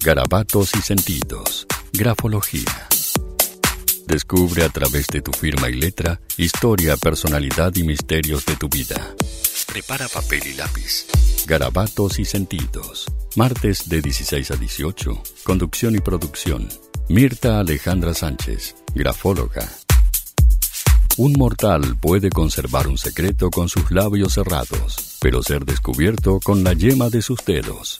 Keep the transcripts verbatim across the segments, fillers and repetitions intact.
Garabatos y sentidos. Grafología. Descubre a través de tu firma y letra historia, personalidad y misterios de tu vida. Prepara papel y lápiz. Garabatos y sentidos. Martes de dieciséis a dieciocho. Conducción y producción. Mirta Alejandra Sánchez, grafóloga. Un mortal puede conservar un secreto con sus labios cerrados, pero ser descubierto con la yema de sus dedos.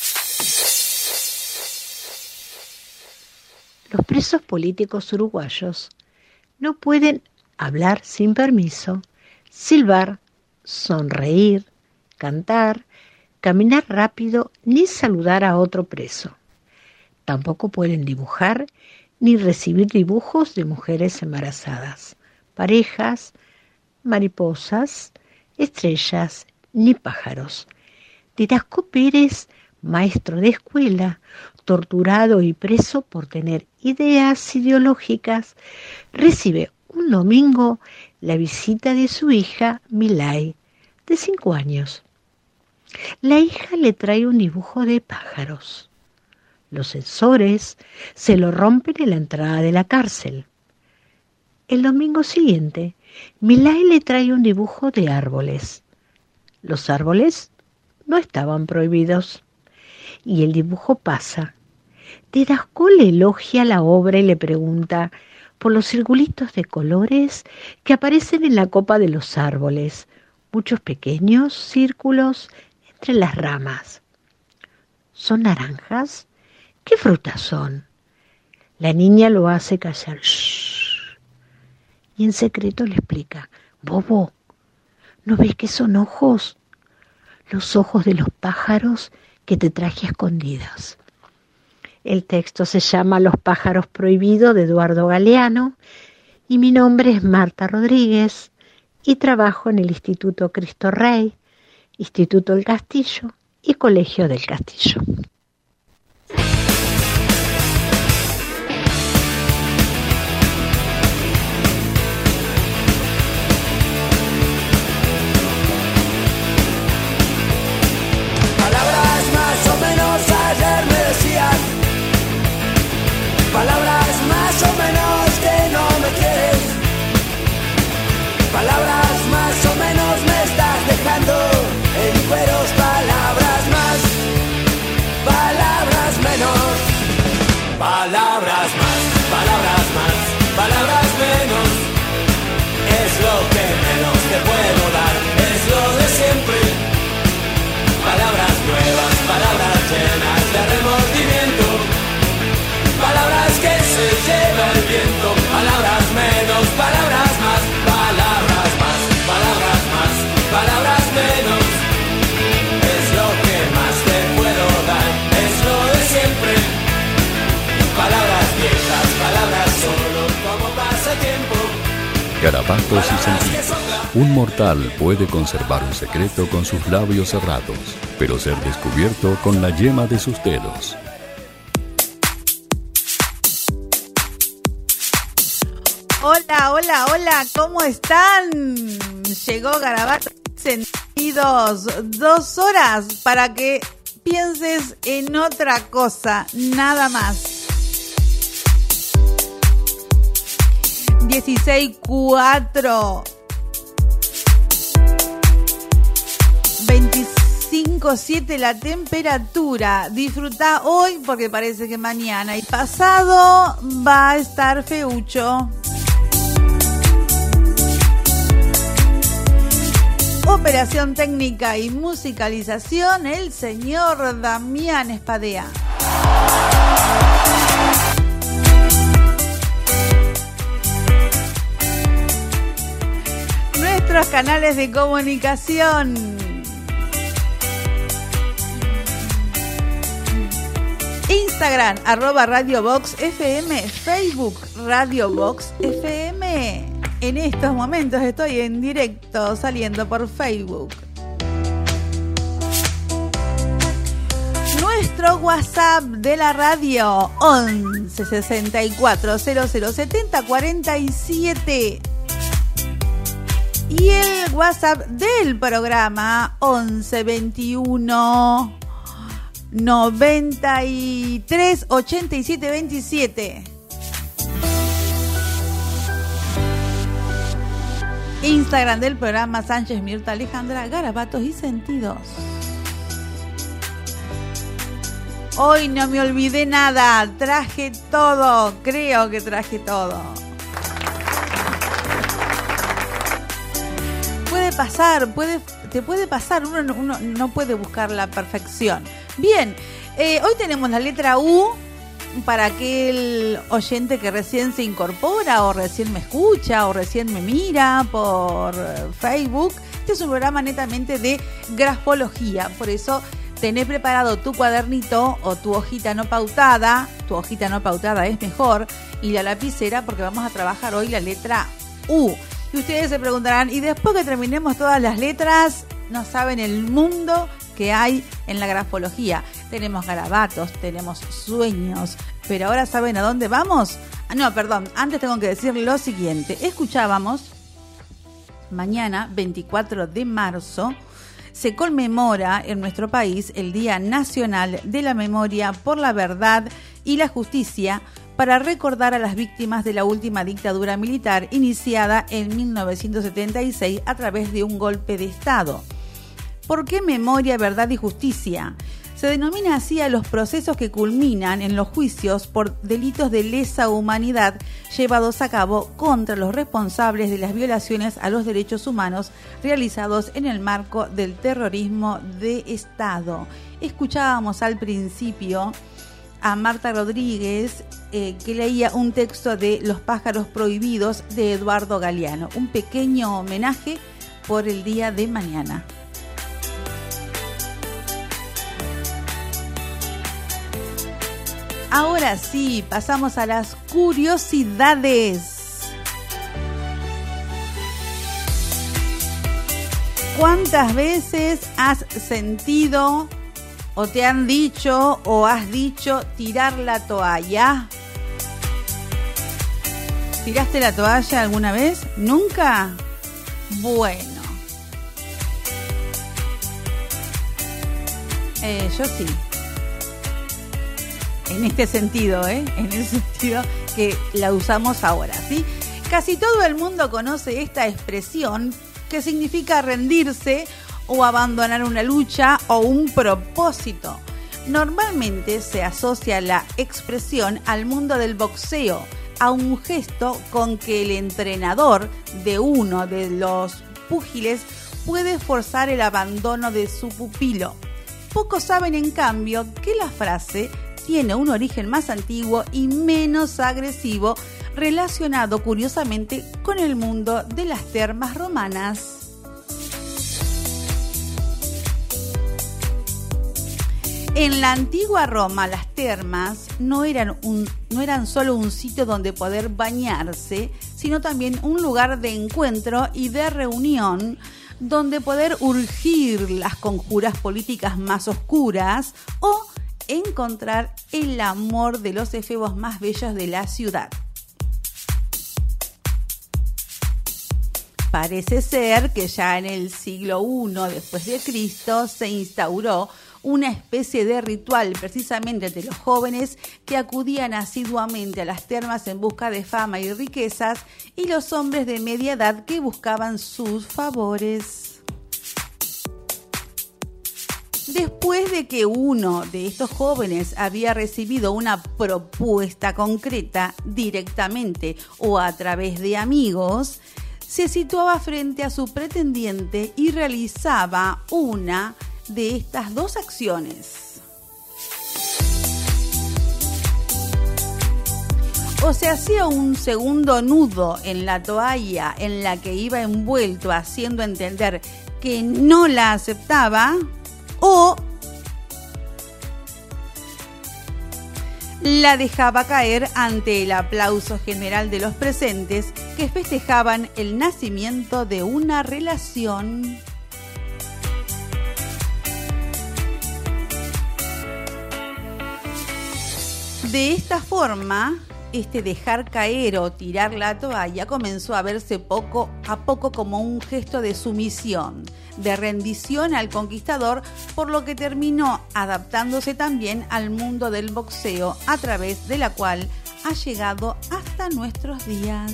Los presos políticos uruguayos no pueden hablar sin permiso, silbar, sonreír, cantar, caminar rápido ni saludar a otro preso. Tampoco pueden dibujar ni recibir dibujos de mujeres embarazadas, parejas, mariposas, estrellas ni pájaros. Didasco Pérez, maestro de escuela, torturado y preso por tener ideas ideológicas, recibe un domingo la visita de su hija Milay, de cinco años. La hija le trae un dibujo de pájaros. Los censores se lo rompen en la entrada de la cárcel. El domingo siguiente, Milay le trae un dibujo de árboles. Los árboles no estaban prohibidos. Y el dibujo pasa. Didasco le elogia la obra y le pregunta por los circulitos de colores que aparecen en la copa de los árboles, muchos pequeños círculos entre las ramas. ¿Son naranjas? ¿Qué frutas son? La niña lo hace callar. Shh. Y en secreto le explica: Bobo, ¿no ves que son ojos? Los ojos de los pájaros que te traje a escondidas. El texto se llama Los pájaros prohibidos, de Eduardo Galeano, y mi nombre es Marta Rodríguez y trabajo en el Instituto Cristo Rey, Instituto del Castillo y Colegio del Castillo. Palabras más o menos que no me quieres. Palabras más o menos me estás dejando en cueros. Palabras más, palabras menos. Palabras más, palabras más, palabras menos. Es lo que menos te puedo dar, es lo de siempre. Palabras nuevas, palabras llenas de remordimiento. Palabras que se lleva el viento, palabras menos, palabras más, palabras más, palabras más, palabras menos. Es lo que más te puedo dar, es lo de siempre. Palabras viejas, palabras solo como pasatiempo. Garabatos y sentidos. Un mortal puede conservar un secreto con sus labios cerrados, pero ser descubierto con la yema de sus dedos. Hola, hola, hola, ¿cómo están? Llegó Garabatos Sentidos, dos horas para que pienses en otra cosa, nada más. dieciséis cuatro veinticinco siete la temperatura. Disfruta hoy porque parece que mañana y pasado va a estar feucho. Operación técnica y musicalización, el señor Damián Espadea. Nuestros canales de comunicación. Instagram, arroba Radio Box F M, Facebook, Radio Box F M. En estos momentos estoy en directo saliendo por Facebook. Nuestro WhatsApp de la radio once sesenta y cuatro cero cero setenta cuarenta y siete. Y el WhatsApp del programa once veintiuno noventa y tres ochenta y siete veintisiete. Instagram del programa Sánchez Mirta Alejandra, Garabatos y Sentidos. Hoy no me olvidé nada, traje todo, creo que traje todo. Puede pasar, puede, te puede pasar, uno, uno no puede buscar la perfección. Bien, eh, hoy tenemos la letra U para aquel oyente que recién se incorpora o recién me escucha o recién me mira por Facebook. Este es un programa netamente de grafología, por eso tenés preparado tu cuadernito o tu hojita no pautada, tu hojita no pautada es mejor, y la lapicera porque vamos a trabajar hoy la letra U. Y ustedes se preguntarán, y después que terminemos todas las letras, no saben el mundo que hay en la grafología. Tenemos garabatos, tenemos sueños, pero ahora ¿saben a dónde vamos? Ah, no, perdón, antes tengo que decir lo siguiente. Escuchábamos, mañana, veinticuatro de marzo, se conmemora en nuestro país el Día Nacional de la Memoria por la Verdad y la Justicia para recordar a las víctimas de la última dictadura militar iniciada en mil novecientos setenta y seis a través de un golpe de Estado. ¿Por qué memoria, verdad y justicia? Se denomina así a los procesos que culminan en los juicios por delitos de lesa humanidad llevados a cabo contra los responsables de las violaciones a los derechos humanos realizados en el marco del terrorismo de Estado. Escuchábamos al principio a Marta Rodríguez eh, que leía un texto de Los pájaros prohibidos de Eduardo Galeano, un pequeño homenaje por el día de mañana. Ahora sí, pasamos a las curiosidades. ¿Cuántas veces has sentido o te han dicho o has dicho tirar la toalla? ¿Tiraste la toalla alguna vez? ¿Nunca? Bueno. Eh, yo sí. En este sentido, ¿eh? En el sentido que la usamos ahora, ¿sí? Casi todo el mundo conoce esta expresión que significa rendirse o abandonar una lucha o un propósito. Normalmente se asocia la expresión al mundo del boxeo, a un gesto con que el entrenador de uno de los púgiles puede forzar el abandono de su pupilo. Pocos saben, en cambio, que la frase tiene un origen más antiguo y menos agresivo, relacionado curiosamente con el mundo de las termas romanas. En la antigua Roma, las termas no eran, un, no eran solo un sitio donde poder bañarse, sino también un lugar de encuentro y de reunión, donde poder urgir las conjuras políticas más oscuras o encontrar el amor de los efebos más bellos de la ciudad. Parece ser que ya en el siglo primero después de Cristo se instauró una especie de ritual precisamente entre los jóvenes que acudían asiduamente a las termas en busca de fama y riquezas, y los hombres de media edad que buscaban sus favores. Después de que uno de estos jóvenes había recibido una propuesta concreta directamente o a través de amigos, se situaba frente a su pretendiente y realizaba una de estas dos acciones. O se hacía un segundo nudo en la toalla en la que iba envuelto, haciendo entender que no la aceptaba, o la dejaba caer ante el aplauso general de los presentes que festejaban el nacimiento de una relación. De esta forma, este dejar caer o tirar la toalla comenzó a verse poco a poco como un gesto de sumisión, de rendición al conquistador, por lo que terminó adaptándose también al mundo del boxeo, a través de la cual ha llegado hasta nuestros días.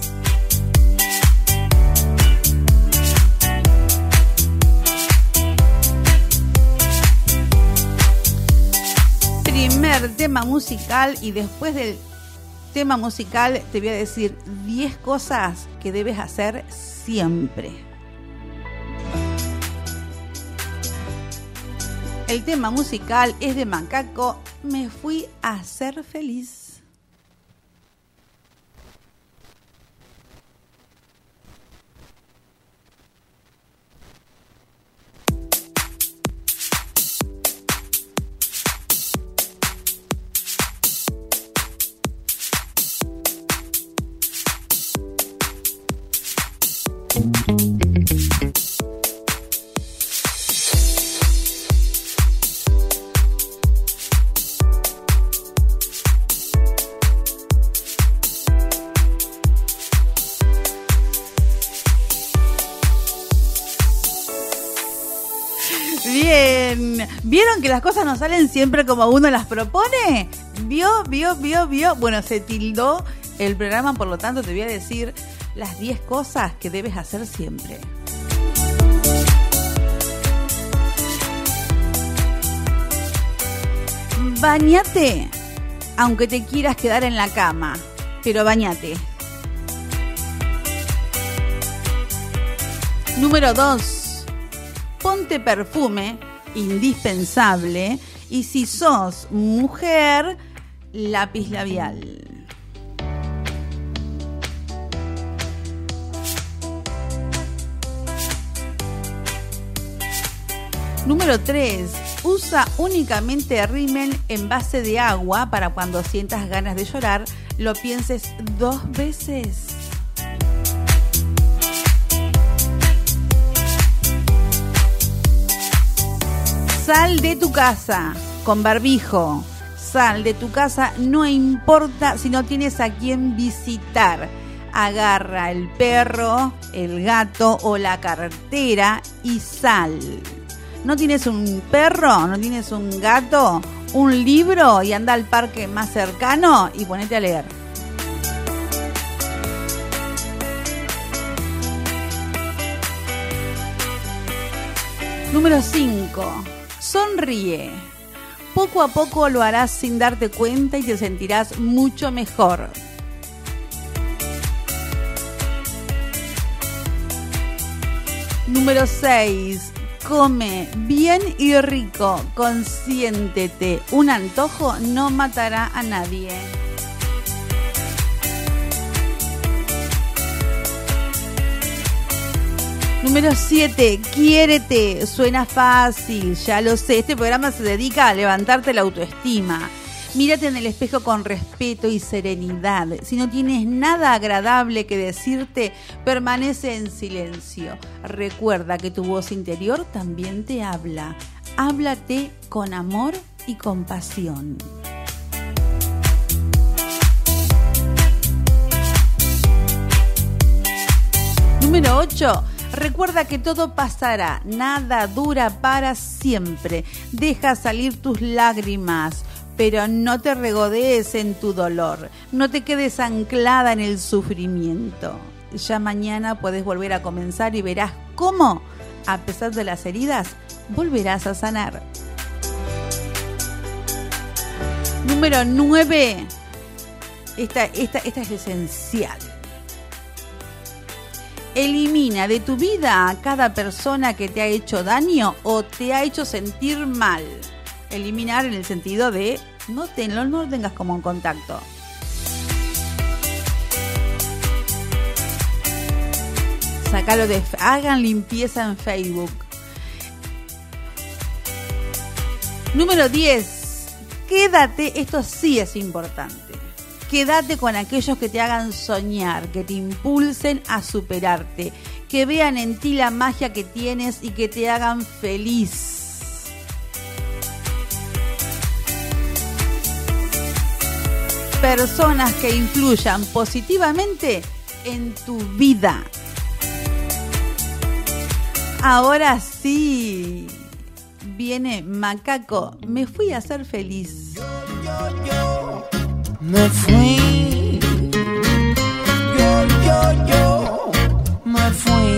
Primer tema musical, y después del tema musical te voy a decir diez cosas que debes hacer siempre. El tema musical es de Macaco, Me fui a ser feliz. Bien, ¿vieron que las cosas no salen siempre como uno las propone? ¿Vio, vio, vio, vio? Bueno, se tildó el programa, por lo tanto te voy a decir las diez cosas que debes hacer siempre. Bañate, aunque te quieras quedar en la cama, pero bañate. Número dos, ponte perfume, indispensable, y si sos mujer, lápiz labial. Número tres. Usa únicamente rímel en base de agua para cuando sientas ganas de llorar, lo pienses dos veces. Sal de tu casa con barbijo. Sal de tu casa, no importa si no tienes a quién visitar. Agarra el perro, el gato o la cartera y sal. ¿No tienes un perro? ¿No tienes un gato? ¿Un libro? Y anda al parque más cercano y ponete a leer. Número cinco. Sonríe. Poco a poco lo harás sin darte cuenta y te sentirás mucho mejor. Número seis. Come bien y rico, consiéntete. Un antojo no matará a nadie. Número siete. Quiérete. Suena fácil, ya lo sé. Este programa se dedica a levantarte la autoestima. Mírate en el espejo con respeto y serenidad. Si no tienes nada agradable que decirte, permanece en silencio. Recuerda que tu voz interior también te habla. Háblate con amor y compasión. Número ocho. Recuerda que todo pasará. Nada dura para siempre. Deja salir tus lágrimas, pero no te regodees en tu dolor. No te quedes anclada en el sufrimiento. Ya mañana puedes volver a comenzar y verás cómo, a pesar de las heridas, volverás a sanar. Número nueve. Esta, esta, esta es esencial. Elimina de tu vida a cada persona que te ha hecho daño o te ha hecho sentir mal. Eliminar en el sentido de no, te, no, no tengas como un contacto. Sácalo de... Hagan limpieza en Facebook. Número diez. Quédate, esto sí es importante. Quédate con aquellos que te hagan soñar, que te impulsen a superarte, que vean en ti la magia que tienes y que te hagan feliz. personas que influyan positivamente en tu vida. Ahora sí, viene Macaco, me fui a ser feliz. Yo, yo, yo, me fui. Yo, yo, yo, me fui.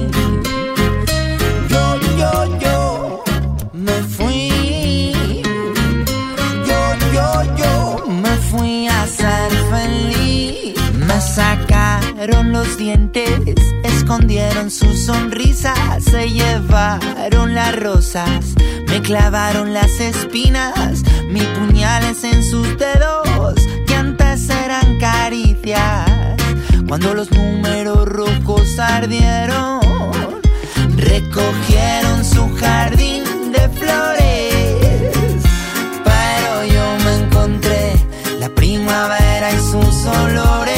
Yo, yo, yo, me fui. Yo, yo, yo, me fui a ser feliz. Me sacaron los dientes, escondieron sus sonrisas, se llevaron las rosas, me clavaron las espinas, mis puñales en sus dedos, que antes eran caricias. Cuando los números rojos ardieron, recogieron su jardín de flores, pero yo me encontré la primavera y sus olores.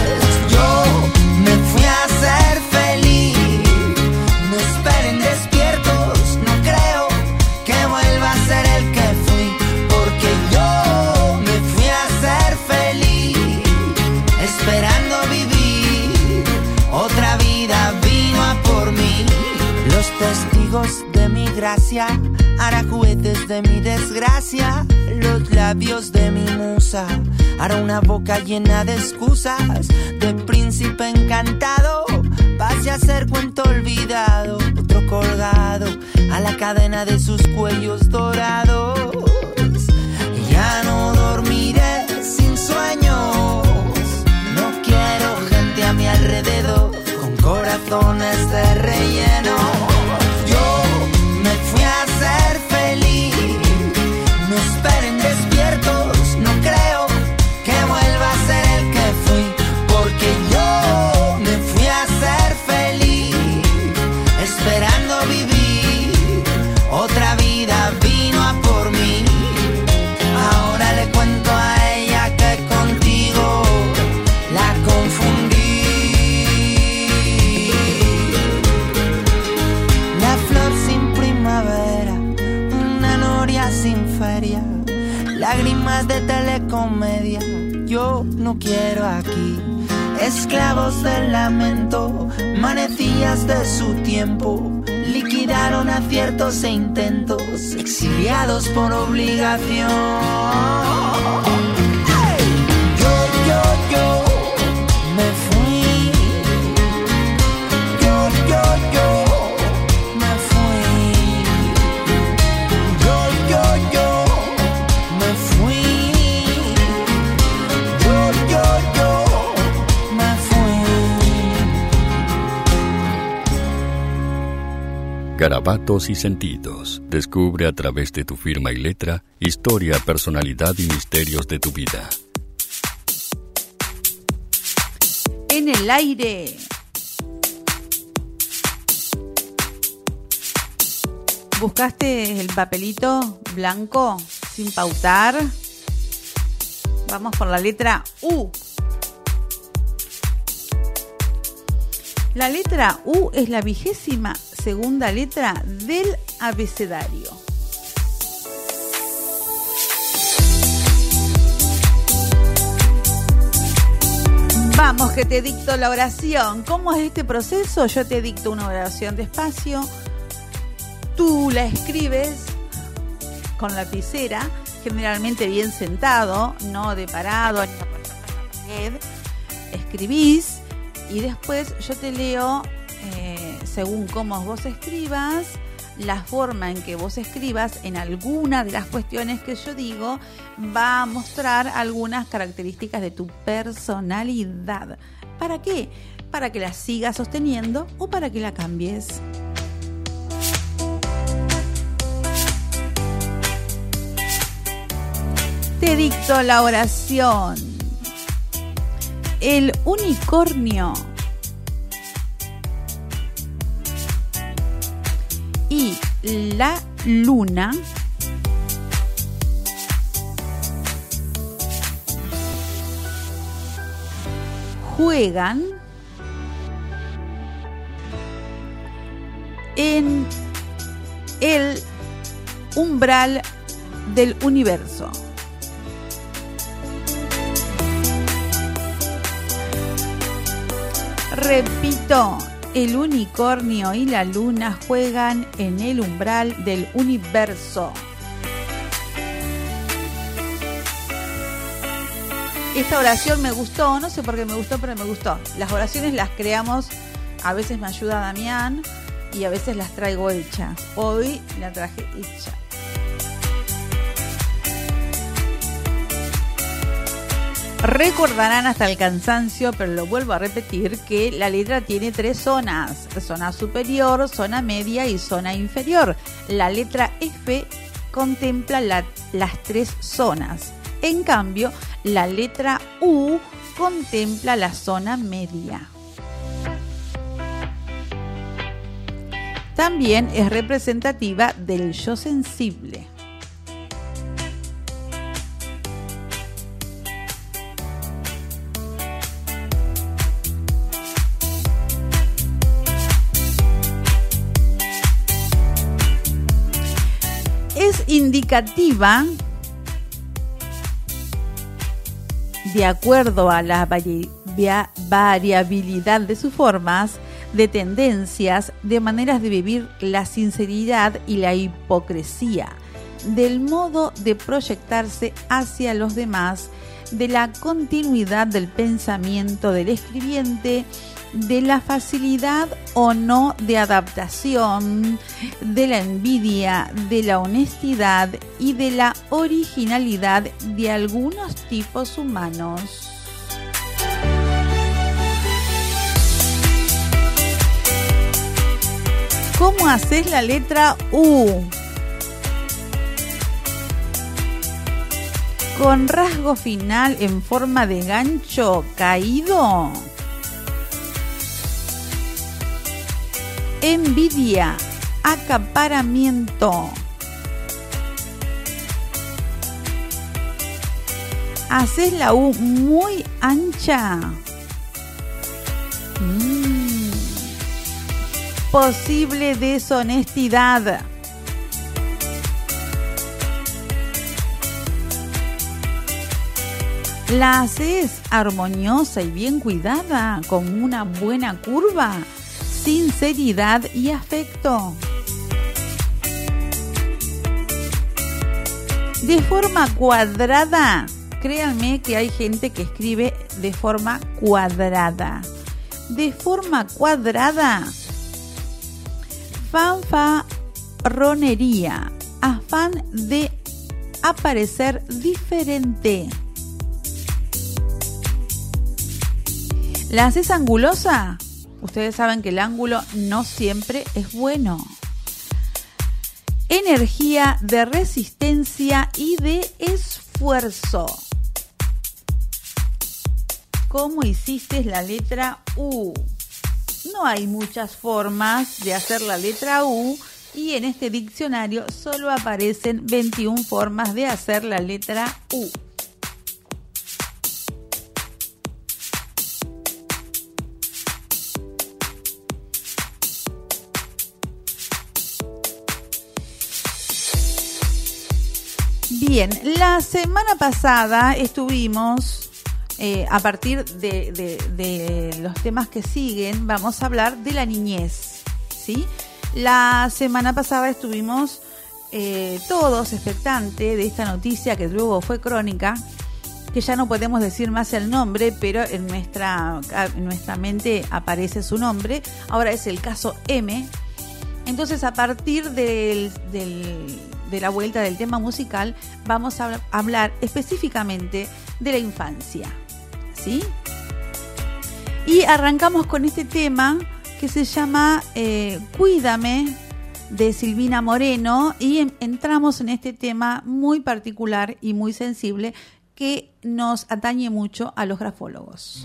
Testigos de mi gracia, hará juguetes de mi desgracia, los labios de mi musa, hará una boca llena de excusas, de príncipe encantado, pase a ser cuento olvidado, otro colgado a la cadena de sus cuellos dorados. Ya no dormiré sin sueños, no quiero gente a mi alrededor con corazones de relleno. Lágrimas de telecomedia, yo no quiero aquí. Esclavos del lamento, manecillas de su tiempo, liquidaron aciertos e intentos, exiliados por obligación. Yo, yo, yo, me fui. Yo, yo, yo, me fui. Yo, yo, yo. Garabatos y sentidos. Descubre a través de tu firma y letra historia, personalidad y misterios de tu vida. En el aire. ¿Buscaste el papelito blanco sin pautar? Vamos por la letra U. La letra U es la vigésima segunda letra del abecedario. Vamos, que te dicto la oración. ¿Cómo es este proceso? Yo te dicto una oración despacio. Tú la escribes con lapicera, generalmente bien sentado, no de parado. Escribís y después yo te leo, eh, según cómo vos escribas, la forma en que vos escribas en alguna de las cuestiones que yo digo va a mostrar algunas características de tu personalidad. ¿Para qué? Para que la sigas sosteniendo o para que la cambies. Te dicto la oración. El unicornio y la luna juegan en el umbral del universo. repito, el unicornio y la luna juegan en el umbral del universo. Esta oración me gustó, no sé por qué me gustó, pero me gustó. Las oraciones las creamos, a veces me ayuda Damián y a veces las traigo hechas. Hoy la traje hecha. Recordarán hasta el cansancio, pero lo vuelvo a repetir, que la letra tiene tres zonas: zona superior, zona media y zona inferior. La letra F contempla la, las tres zonas. En cambio, la letra U contempla la zona media. También es representativa del yo sensible. Es indicativa, de acuerdo a la vari- via- variabilidad de sus formas, de tendencias, de maneras de vivir la sinceridad y la hipocresía, del modo de proyectarse hacia los demás, de la continuidad del pensamiento del escribiente, de la facilidad o no de adaptación, de la envidia, de la honestidad y de la originalidad de algunos tipos humanos. ¿Cómo haces la letra U? Con rasgo final en forma de gancho caído. Envidia, acaparamiento. Haces la U muy ancha. Mm. Posible deshonestidad. La haces armoniosa y bien cuidada, con una buena curva, sinceridad y afecto. De forma cuadrada. Créanme que hay gente que escribe de forma cuadrada. De forma cuadrada. Fanfarronería. Afán de aparecer diferente. ¿La haces angulosa? Ustedes saben que el ángulo no siempre es bueno. Energía de resistencia y de esfuerzo. ¿Cómo hiciste la letra U? No hay muchas formas de hacer la letra U y en este diccionario solo aparecen veintiuna formas de hacer la letra U. Bien, la semana pasada estuvimos, eh, a partir de, de, de los temas que siguen, vamos a hablar de la niñez, ¿sí? La semana pasada estuvimos eh, todos expectantes de esta noticia que luego fue crónica, que ya no podemos decir más el nombre, pero en nuestra, en nuestra mente aparece su nombre. Ahora es el caso M. Entonces, a partir del... del de la vuelta del tema musical, vamos a hablar específicamente de la infancia, ¿sí? Y arrancamos con este tema que se llama eh, Cuídame, de Silvina Moreno, y en, entramos en este tema muy particular y muy sensible que nos atañe mucho a los grafólogos.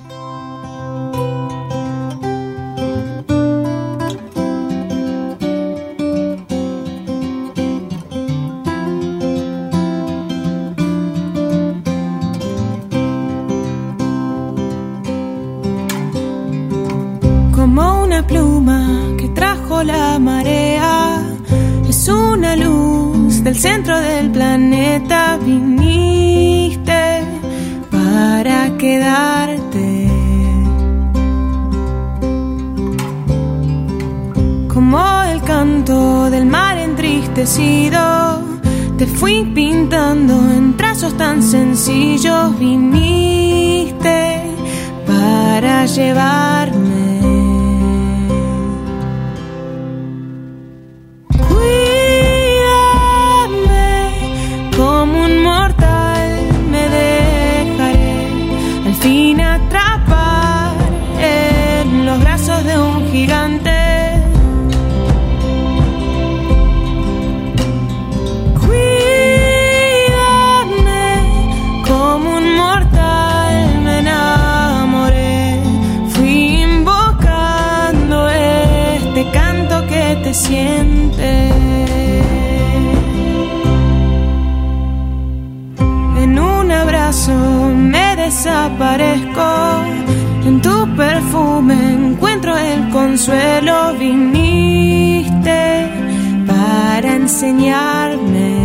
Como una pluma que trajo la marea, es una luz del centro del planeta. Viniste para quedarte. parecido. Te fui pintando en trazos tan sencillos. Viniste para llevarme. Cuídame como un mortal. Me dejaré al fin atrapar en los brazos de un gigante. Te siente en un abrazo, me desaparezco. En tu perfume encuentro el consuelo. Viniste para enseñarme.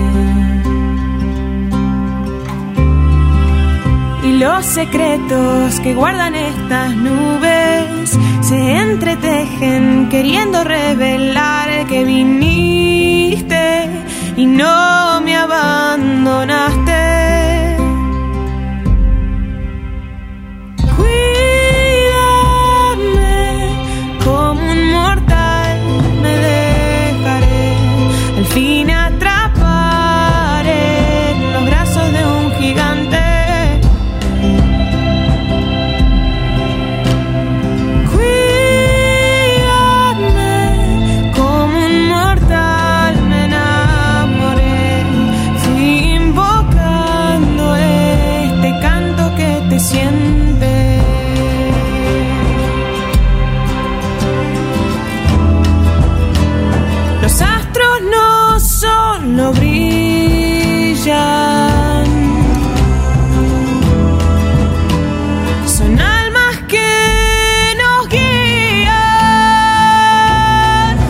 Y los secretos que guardan estas nubes se entretejen queriendo revelar que viniste y no me abandonaste. Cuídame como un mortal. Me dejaré al fin atrapar en los brazos de un gigante. Siente. Los astros no solo brillan, son almas que nos guían.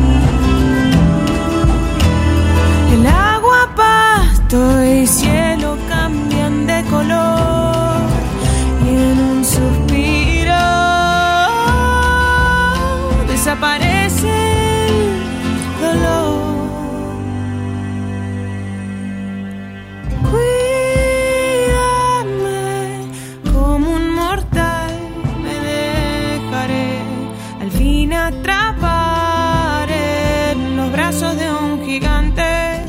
El agua, pasto y cielo cambian de color. En un suspiro desaparece el dolor. Cuídame como un mortal. Me dejaré al fin atrapar en los brazos de un gigante.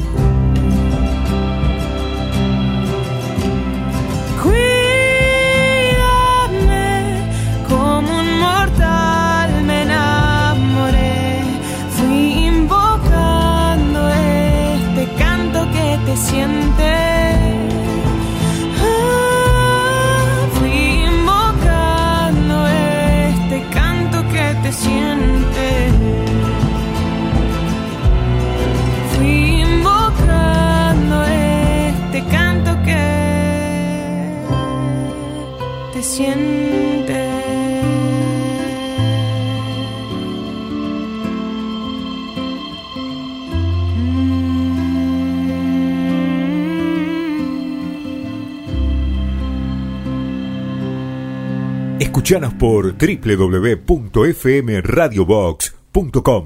Te siente. Ah, fui invocando este canto que te siente. Fui invocando este canto que te siente. Escuchanos por doble u doble u doble u punto f m radio box punto com.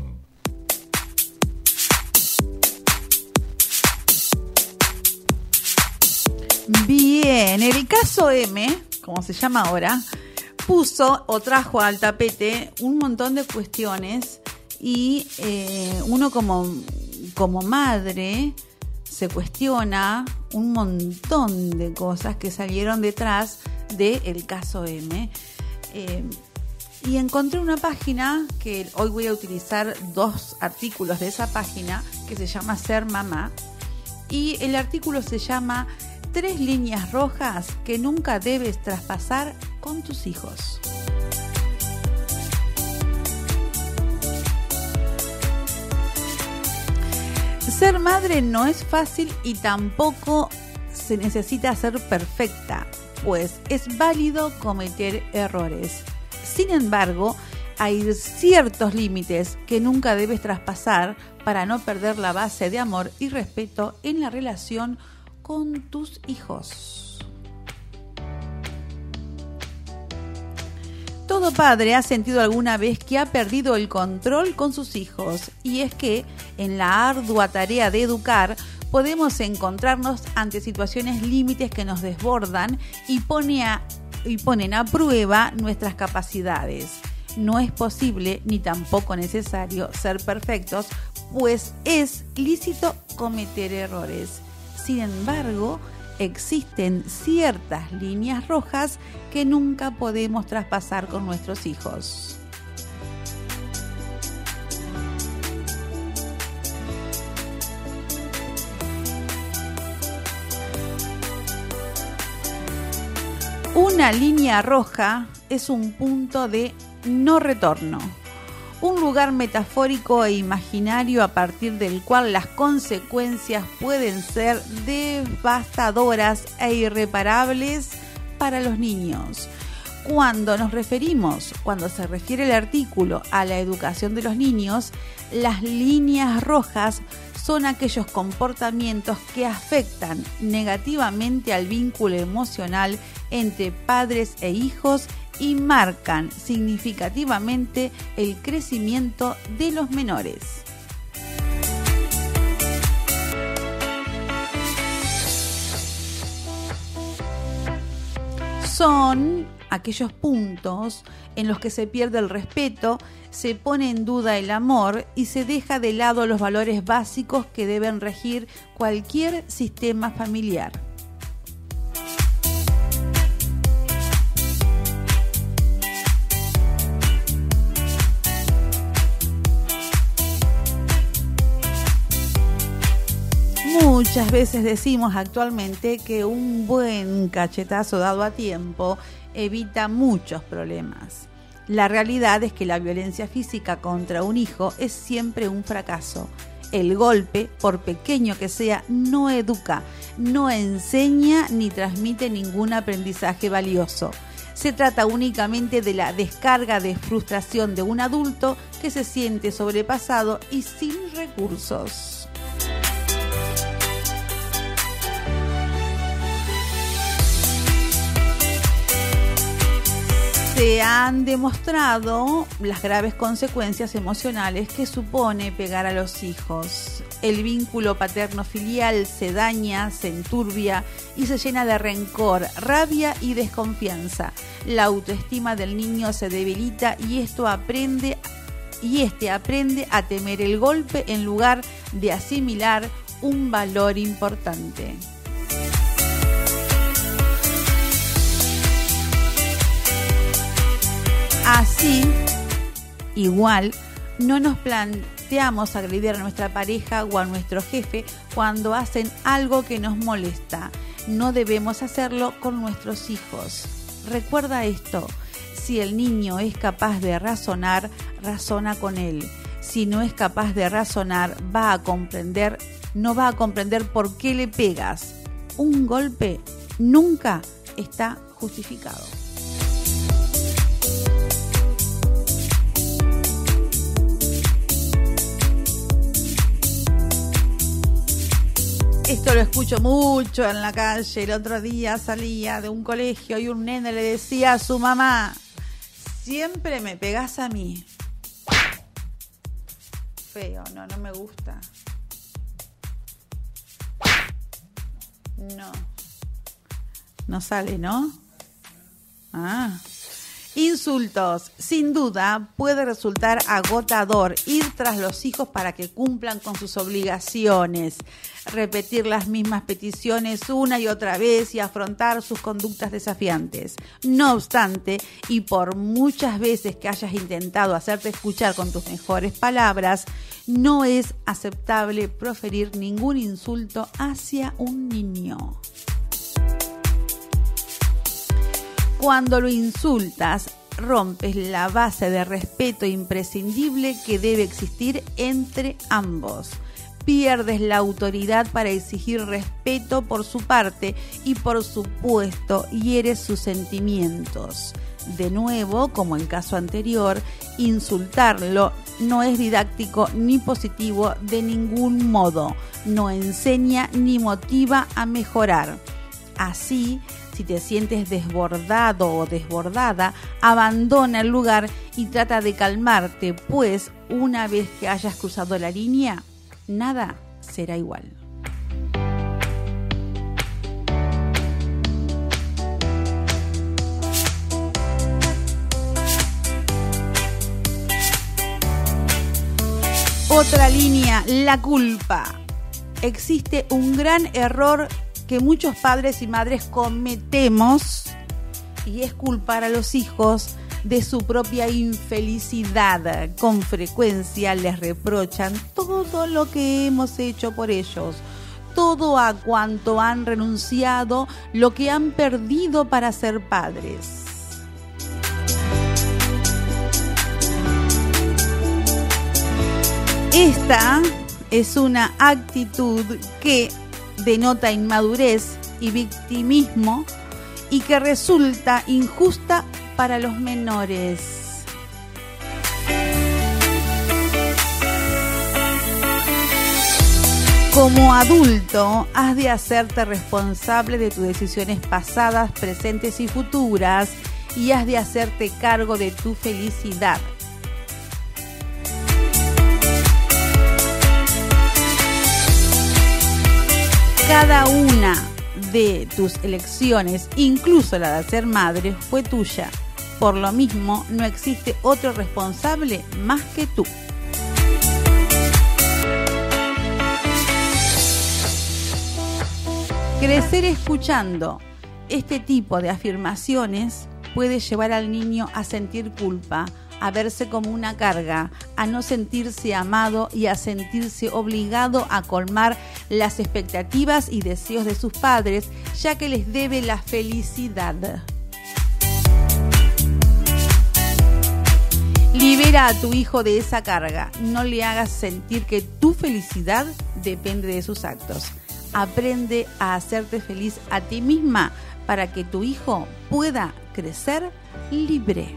Bien, el caso M, como se llama ahora, puso o trajo al tapete un montón de cuestiones y eh, uno como, como madre se cuestiona un montón de cosas que salieron detrás del caso M. Eh, y encontré una página que hoy voy a utilizar dos artículos de esa página que se llama Ser Mamá, y el artículo se llama Tres líneas rojas que nunca debes traspasar con tus hijos. Ser madre no es fácil y tampoco se necesita ser perfecta, pues es válido cometer errores. Sin embargo, hay ciertos límites que nunca debes traspasar para no perder la base de amor y respeto en la relación con tus hijos. Todo Todo padre ha sentido alguna vez que ha perdido el control con sus hijos, y es que en la ardua tarea de educar podemos encontrarnos ante situaciones límites que nos desbordan y, pone a, y ponen a prueba nuestras capacidades. No es posible ni tampoco necesario ser perfectos, pues es lícito cometer errores. Sin embargo, existen ciertas líneas rojas que nunca podemos traspasar con nuestros hijos. Una línea roja es un punto de no retorno, un lugar metafórico e imaginario a partir del cual las consecuencias pueden ser devastadoras e irreparables para los niños. Cuando nos referimos, cuando se refiere el artículo a la educación de los niños, las líneas rojas son aquellos comportamientos que afectan negativamente al vínculo emocional entre padres e hijos y marcan significativamente el crecimiento de los menores. Son aquellos puntos en los que se pierde el respeto, se pone en duda el amor y se deja de lado los valores básicos que deben regir cualquier sistema familiar. Muchas veces decimos actualmente que un buen cachetazo dado a tiempo evita muchos problemas. La realidad es que la violencia física contra un hijo es siempre un fracaso. El golpe, por pequeño que sea, no educa, no enseña ni transmite ningún aprendizaje valioso. Se trata únicamente de la descarga de frustración de un adulto que se siente sobrepasado y sin recursos. Se han demostrado las graves consecuencias emocionales que supone pegar a los hijos. El vínculo paterno-filial se daña, se enturbia y se llena de rencor, rabia y desconfianza. La autoestima del niño se debilita y esto aprende y este aprende a temer el golpe en lugar de asimilar un valor importante. Así, igual, no nos planteamos agredir a nuestra pareja o a nuestro jefe cuando hacen algo que nos molesta. No debemos hacerlo con nuestros hijos. Recuerda esto, si el niño es capaz de razonar, razona con él. Si no es capaz de razonar, va a comprender, no va a comprender por qué le pegas. Un golpe nunca está justificado. Esto lo escucho mucho en la calle. El otro día salía de un colegio y un nene le decía a su mamá: siempre me pegás a mí. Feo, no, no me gusta. No. No sale, ¿no? Ah. Insultos. Sin duda puede resultar agotador ir tras los hijos para que cumplan con sus obligaciones, repetir las mismas peticiones una y otra vez y afrontar sus conductas desafiantes. No obstante, y por muchas veces que hayas intentado hacerte escuchar con tus mejores palabras, no es aceptable proferir ningún insulto hacia un niño. Cuando lo insultas, rompes la base de respeto imprescindible que debe existir entre ambos. Pierdes la autoridad para exigir respeto por su parte y, por supuesto, hieres sus sentimientos. De nuevo, como el caso anterior, insultarlo no es didáctico ni positivo de ningún modo. No enseña ni motiva a mejorar. Así, si te sientes desbordado o desbordada, abandona el lugar y trata de calmarte, pues una vez que hayas cruzado la línea, nada será igual. Otra línea, la culpa. Existe un gran error que muchos padres y madres cometemos y es culpar a los hijos de su propia infelicidad. Con frecuencia les reprochan todo lo que hemos hecho por ellos, todo a cuanto han renunciado, lo que han perdido para ser padres. Esta es una actitud que denota inmadurez y victimismo y que resulta injusta para los menores. Como adulto, has de hacerte responsable de tus decisiones pasadas, presentes y futuras y has de hacerte cargo de tu felicidad. Cada una de tus elecciones, incluso la de ser madre, fue tuya. Por lo mismo, no existe otro responsable más que tú. Crecer escuchando este tipo de afirmaciones puede llevar al niño a sentir culpa, a verse como una carga, a no sentirse amado y a sentirse obligado a colmar las expectativas y deseos de sus padres, ya que les debe la felicidad. Libera a tu hijo de esa carga. No le hagas sentir que tu felicidad depende de sus actos. Aprende a hacerte feliz a ti misma para que tu hijo pueda crecer libre.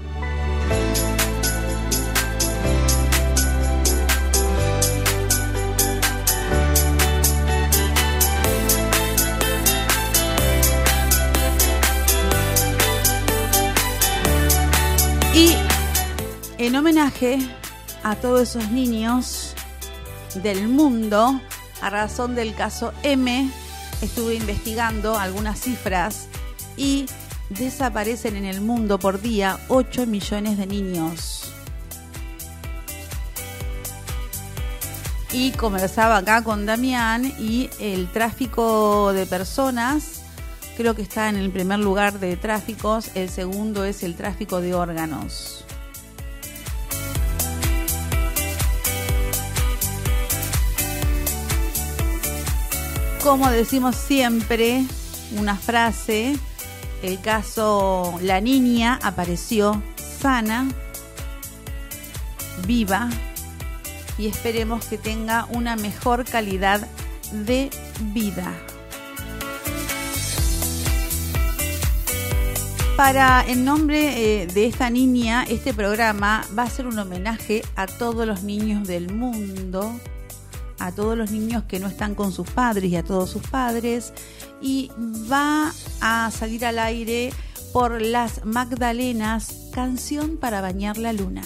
Y en homenaje a todos esos niños del mundo, a razón del caso M, estuve investigando algunas cifras y desaparecen en el mundo por día ocho millones de niños. Y conversaba acá con Damián y el tráfico de personas, creo que está en el primer lugar de tráficos, el segundo es el tráfico de órganos. Como decimos siempre, una frase, el caso La Niña apareció sana, viva y esperemos que tenga una mejor calidad de vida. Para, en nombre eh, de esta niña, este programa va a ser un homenaje a todos los niños del mundo, a todos los niños que no están con sus padres y a todos sus padres, y va a salir al aire por Las Magdalenas, Canción para bañar la luna.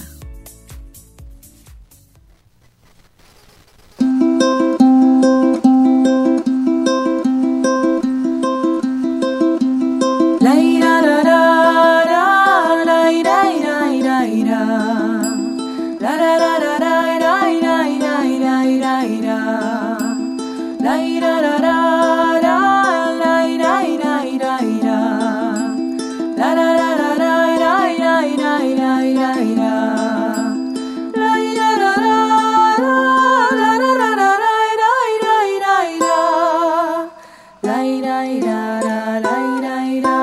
La ira la la la la ira ira ira ira la la la la la ira ira ira ira ira ira la ira la la la la ira ira ira ira la la la la la ira ira ira ira ira ira la ira la la la la la la la ira ira ira ira la ira ira la la ira ira.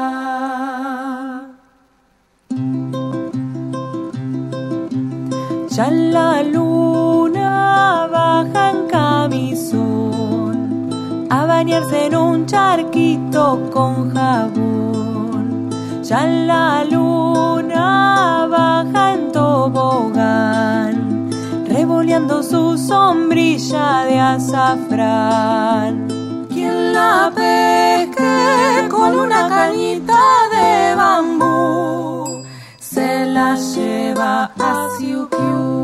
Ya la luna baja en camisón a bañarse en un charquito con jabón. Ya la luna baja en tobogán, revoleando su sombrilla de azafrán. ¿Quién la la pesque con una cañita de bambú, se la lleva a Siukiu.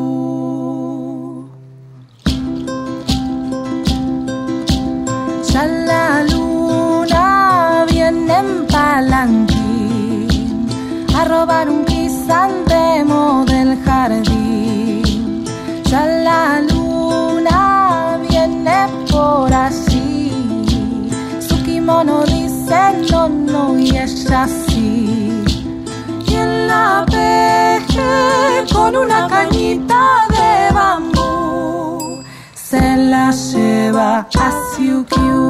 Ya la luna viene en palanquín a robar un crisantemo del jardín. Ya la luna viene por allí, su kimono dice no, no y ella sí. Y en la peje con una cañita de bambú, se la lleva a Siukiu.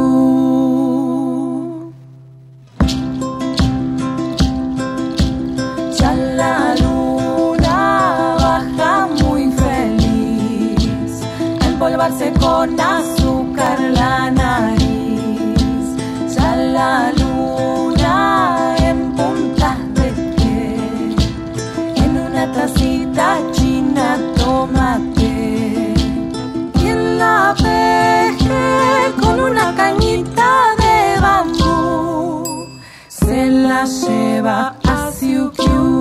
Ya la luna baja muy feliz a empolvarse con azúcar la nariz. Ya la luna en puntas de pie, en una tacita china toma té. Y en la peje con una cañita de bambú, se la lleva a Siukiu.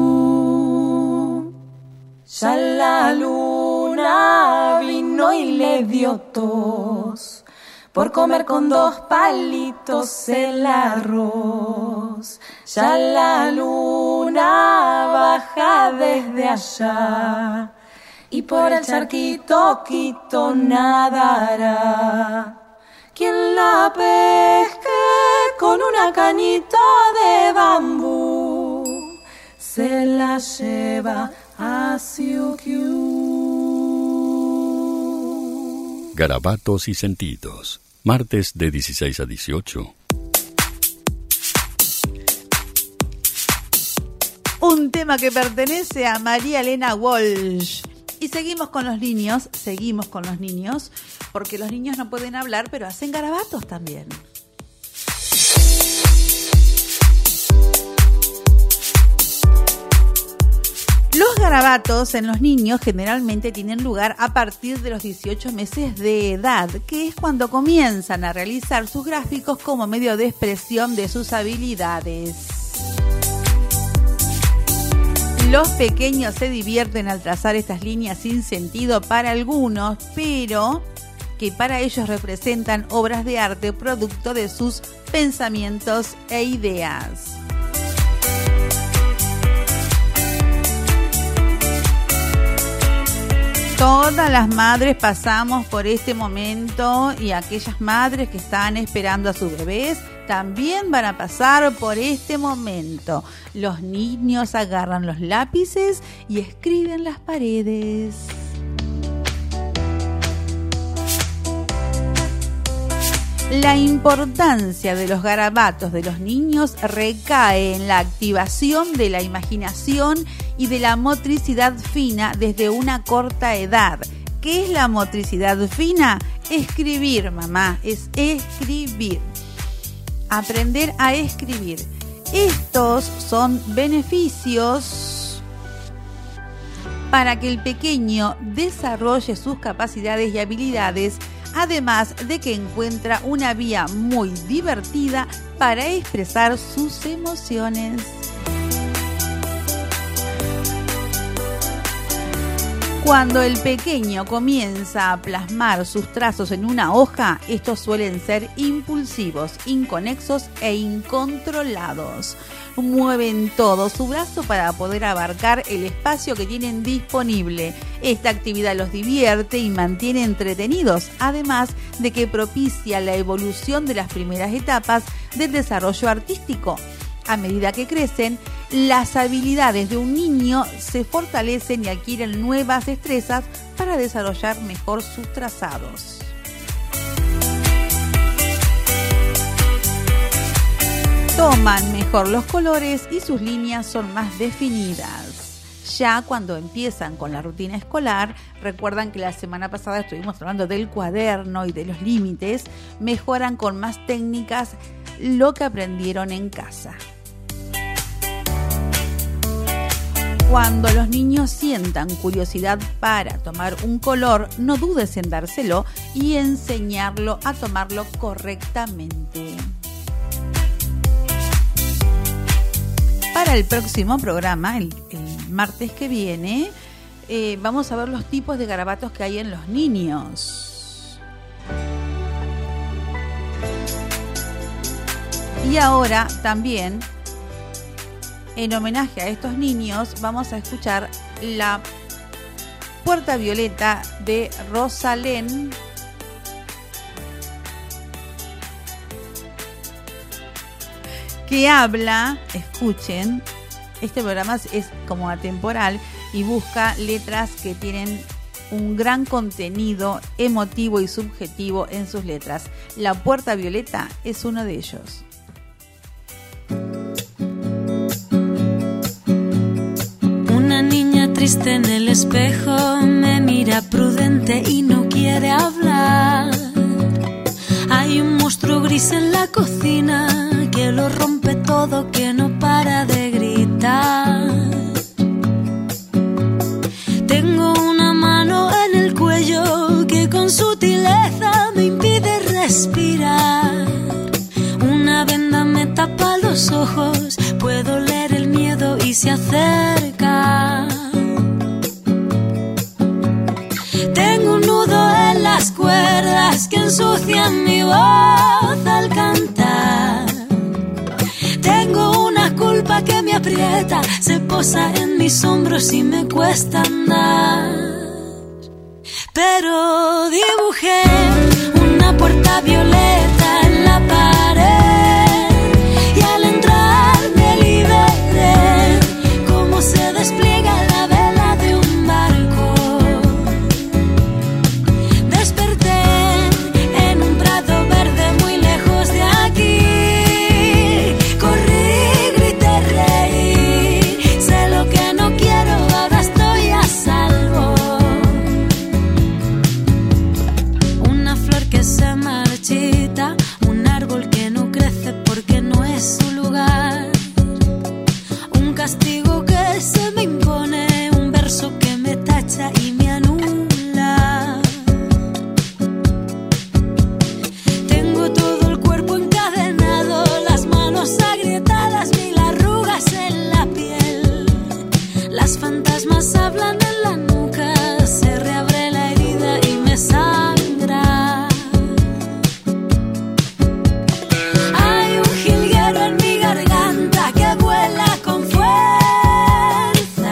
Ya la luna vino y le dio tos por comer con dos palitos el arroz. Ya la luna baja desde allá y por el charquito quito nadará. Quien la pesque con una cañita de bambú, se la lleva a Siukiu. Garabatos y sentidos. Martes de dieciséis a dieciocho. Un tema que pertenece a María Elena Walsh. Y seguimos con los niños, seguimos con los niños, porque los niños no pueden hablar, pero hacen garabatos también. Los garabatos en los niños generalmente tienen lugar a partir de los dieciocho meses de edad, que es cuando comienzan a realizar sus gráficos como medio de expresión de sus habilidades. Los pequeños se divierten al trazar estas líneas sin sentido para algunos, pero que para ellos representan obras de arte producto de sus pensamientos e ideas. Todas las madres pasamos por este momento y aquellas madres que están esperando a sus bebés también van a pasar por este momento. Los niños agarran los lápices y escriben las paredes. La importancia de los garabatos de los niños recae en la activación de la imaginación y de la motricidad fina desde una corta edad. ¿Qué es la motricidad fina? Escribir, mamá, es escribir. Aprender a escribir. Estos son beneficios para que el pequeño desarrolle sus capacidades y habilidades, además de que encuentra una vía muy divertida para expresar sus emociones. Cuando el pequeño comienza a plasmar sus trazos en una hoja, estos suelen ser impulsivos, inconexos e incontrolados. Mueven todo su brazo para poder abarcar el espacio que tienen disponible. Esta actividad los divierte y mantiene entretenidos, además de que propicia la evolución de las primeras etapas del desarrollo artístico. A medida que crecen, las habilidades de un niño se fortalecen y adquieren nuevas destrezas para desarrollar mejor sus trazados. Toman mejor los colores y sus líneas son más definidas. Ya cuando empiezan con la rutina escolar, recuerdan que la semana pasada estuvimos hablando del cuaderno y de los límites, mejoran con más técnicas lo que aprendieron en casa. Cuando los niños sientan curiosidad para tomar un color, no dudes en dárselo y enseñarlo a tomarlo correctamente. Para el próximo programa, el, el martes que viene, eh, vamos a ver los tipos de garabatos que hay en los niños. Y ahora también, en homenaje a estos niños, vamos a escuchar La Puerta Violeta de Rosalén, que habla, escuchen, este programa es como atemporal y busca letras que tienen un gran contenido emotivo y subjetivo en sus letras. La Puerta Violeta es uno de ellos. Una niña triste en el espejo me mira prudente y no quiere hablar. Hay un monstruo gris en la cocina que lo rompe todo, que no para de gritar. Tengo una mano en el cuello que con sutileza me impide respirar. Una venda me tapa los ojos, puedo leer el miedo y se acerca. Tengo un nudo en las cuerdas que ensucian mi voz al cantar. Tengo una culpa que me aprieta, se posa en mis hombros y me cuesta andar. Pero dibujé una puerta violeta en la pared y al entrar me liberé, como se despliega la vela de un barco. Desperté en un prado verde muy lejos de aquí. Corrí, grité, reí, sé lo que no quiero, ahora estoy a salvo. Una flor que se marchita, un árbol que no crece porque no es su lugar. Un castigo que se me impone, un verso que me tacha y me anula. Tengo todo el cuerpo encadenado, las manos agrietadas, mil arrugas en la piel. Las fantasmas hablan en la nuca, se reabre la herida y me sangra. Hay un jilguero en mi garganta que vuela con fuerza.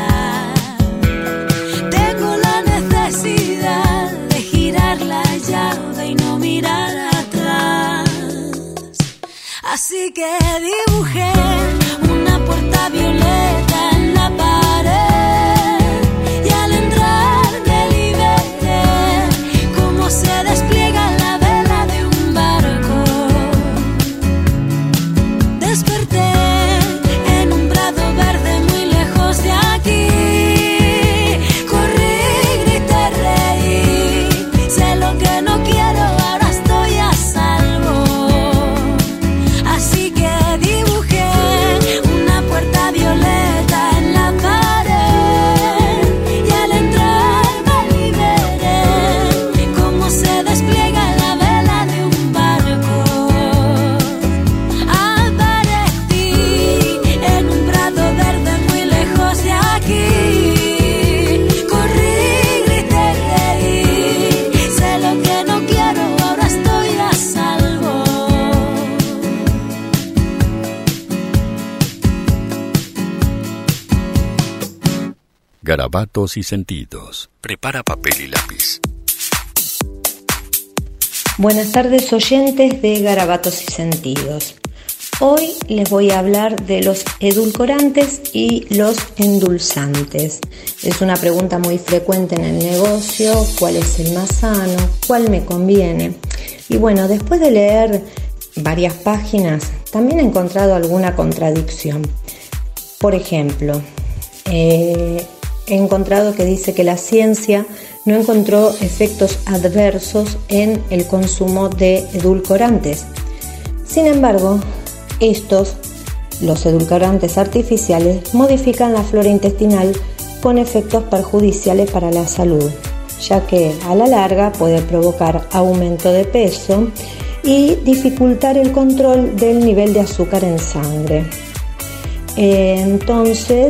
Tengo la necesidad de girar la llave y no mirar atrás. Así que dibujé una puerta violeta en la pared y al entrar me liberé, como se despliega la vela de un barco. Desperté en un prado verde muy lejos de aquí. Corrí, grité, reí, sé lo que no quiero, ahora estoy a salvo. Así que dibujé una puerta violeta en la pared y al entrar me liberé, como se despliega la vela de un barco. Aparecí en un prado verde muy lejos de aquí. Corrí, grité, reí, sé lo que no quiero, ahora estoy a salvo. Garabatos y sentidos. Prepara papel y lápiz. Buenas tardes, oyentes de Garabatos y Sentidos. Hoy les voy a hablar de los edulcorantes y los endulzantes. Es una pregunta muy frecuente en el negocio: ¿cuál es el más sano? ¿Cuál me conviene? Y bueno, después de leer varias páginas, también he encontrado alguna contradicción. Por ejemplo, eh, he encontrado que dice que la ciencia no encontró efectos adversos en el consumo de edulcorantes. Sin embargo, estos Los edulcorantes artificiales modifican la flora intestinal con efectos perjudiciales para la salud, ya que a la larga puede provocar aumento de peso y dificultar el control del nivel de azúcar en sangre. Entonces,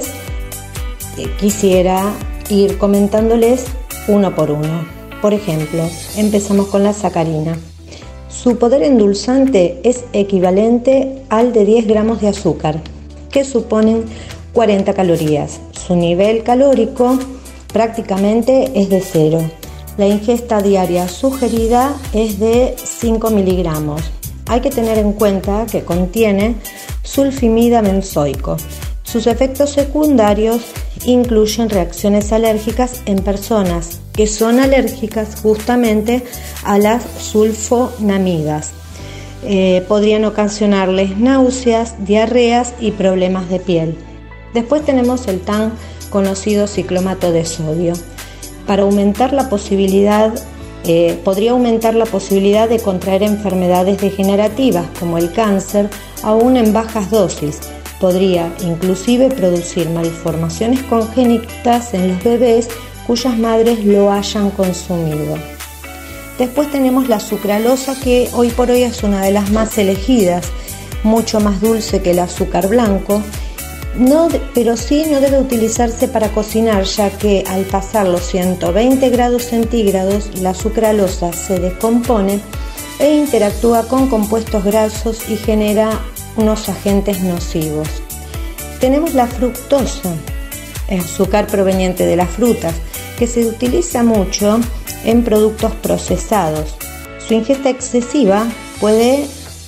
quisiera ir comentándoles uno por uno. Por ejemplo, empezamos con la sacarina. Su poder endulzante es equivalente al de diez gramos de azúcar, que suponen cuarenta calorías. Su nivel calórico prácticamente es de cero. La ingesta diaria sugerida es de cinco miligramos. Hay que tener en cuenta que contiene sulfimida benzoico. Sus efectos secundarios incluyen reacciones alérgicas en personas que son alérgicas justamente a las sulfonamidas. Eh, podrían ocasionarles náuseas, diarreas y problemas de piel. Después tenemos el tan conocido ciclomato de sodio. Para aumentar la posibilidad, eh, podría aumentar la posibilidad de contraer enfermedades degenerativas como el cáncer, aún en bajas dosis. Podría inclusive producir malformaciones congénitas en los bebés cuyas madres lo hayan consumido. Después tenemos la sucralosa, que hoy por hoy es una de las más elegidas, mucho más dulce que el azúcar blanco. No, pero sí no debe utilizarse para cocinar, ya que al pasar los ciento veinte grados centígrados la sucralosa se descompone e interactúa con compuestos grasos y genera unos agentes nocivos. Tenemos la fructosa, azúcar proveniente de las frutas, que se utiliza mucho en productos procesados. Su ingesta excesiva puede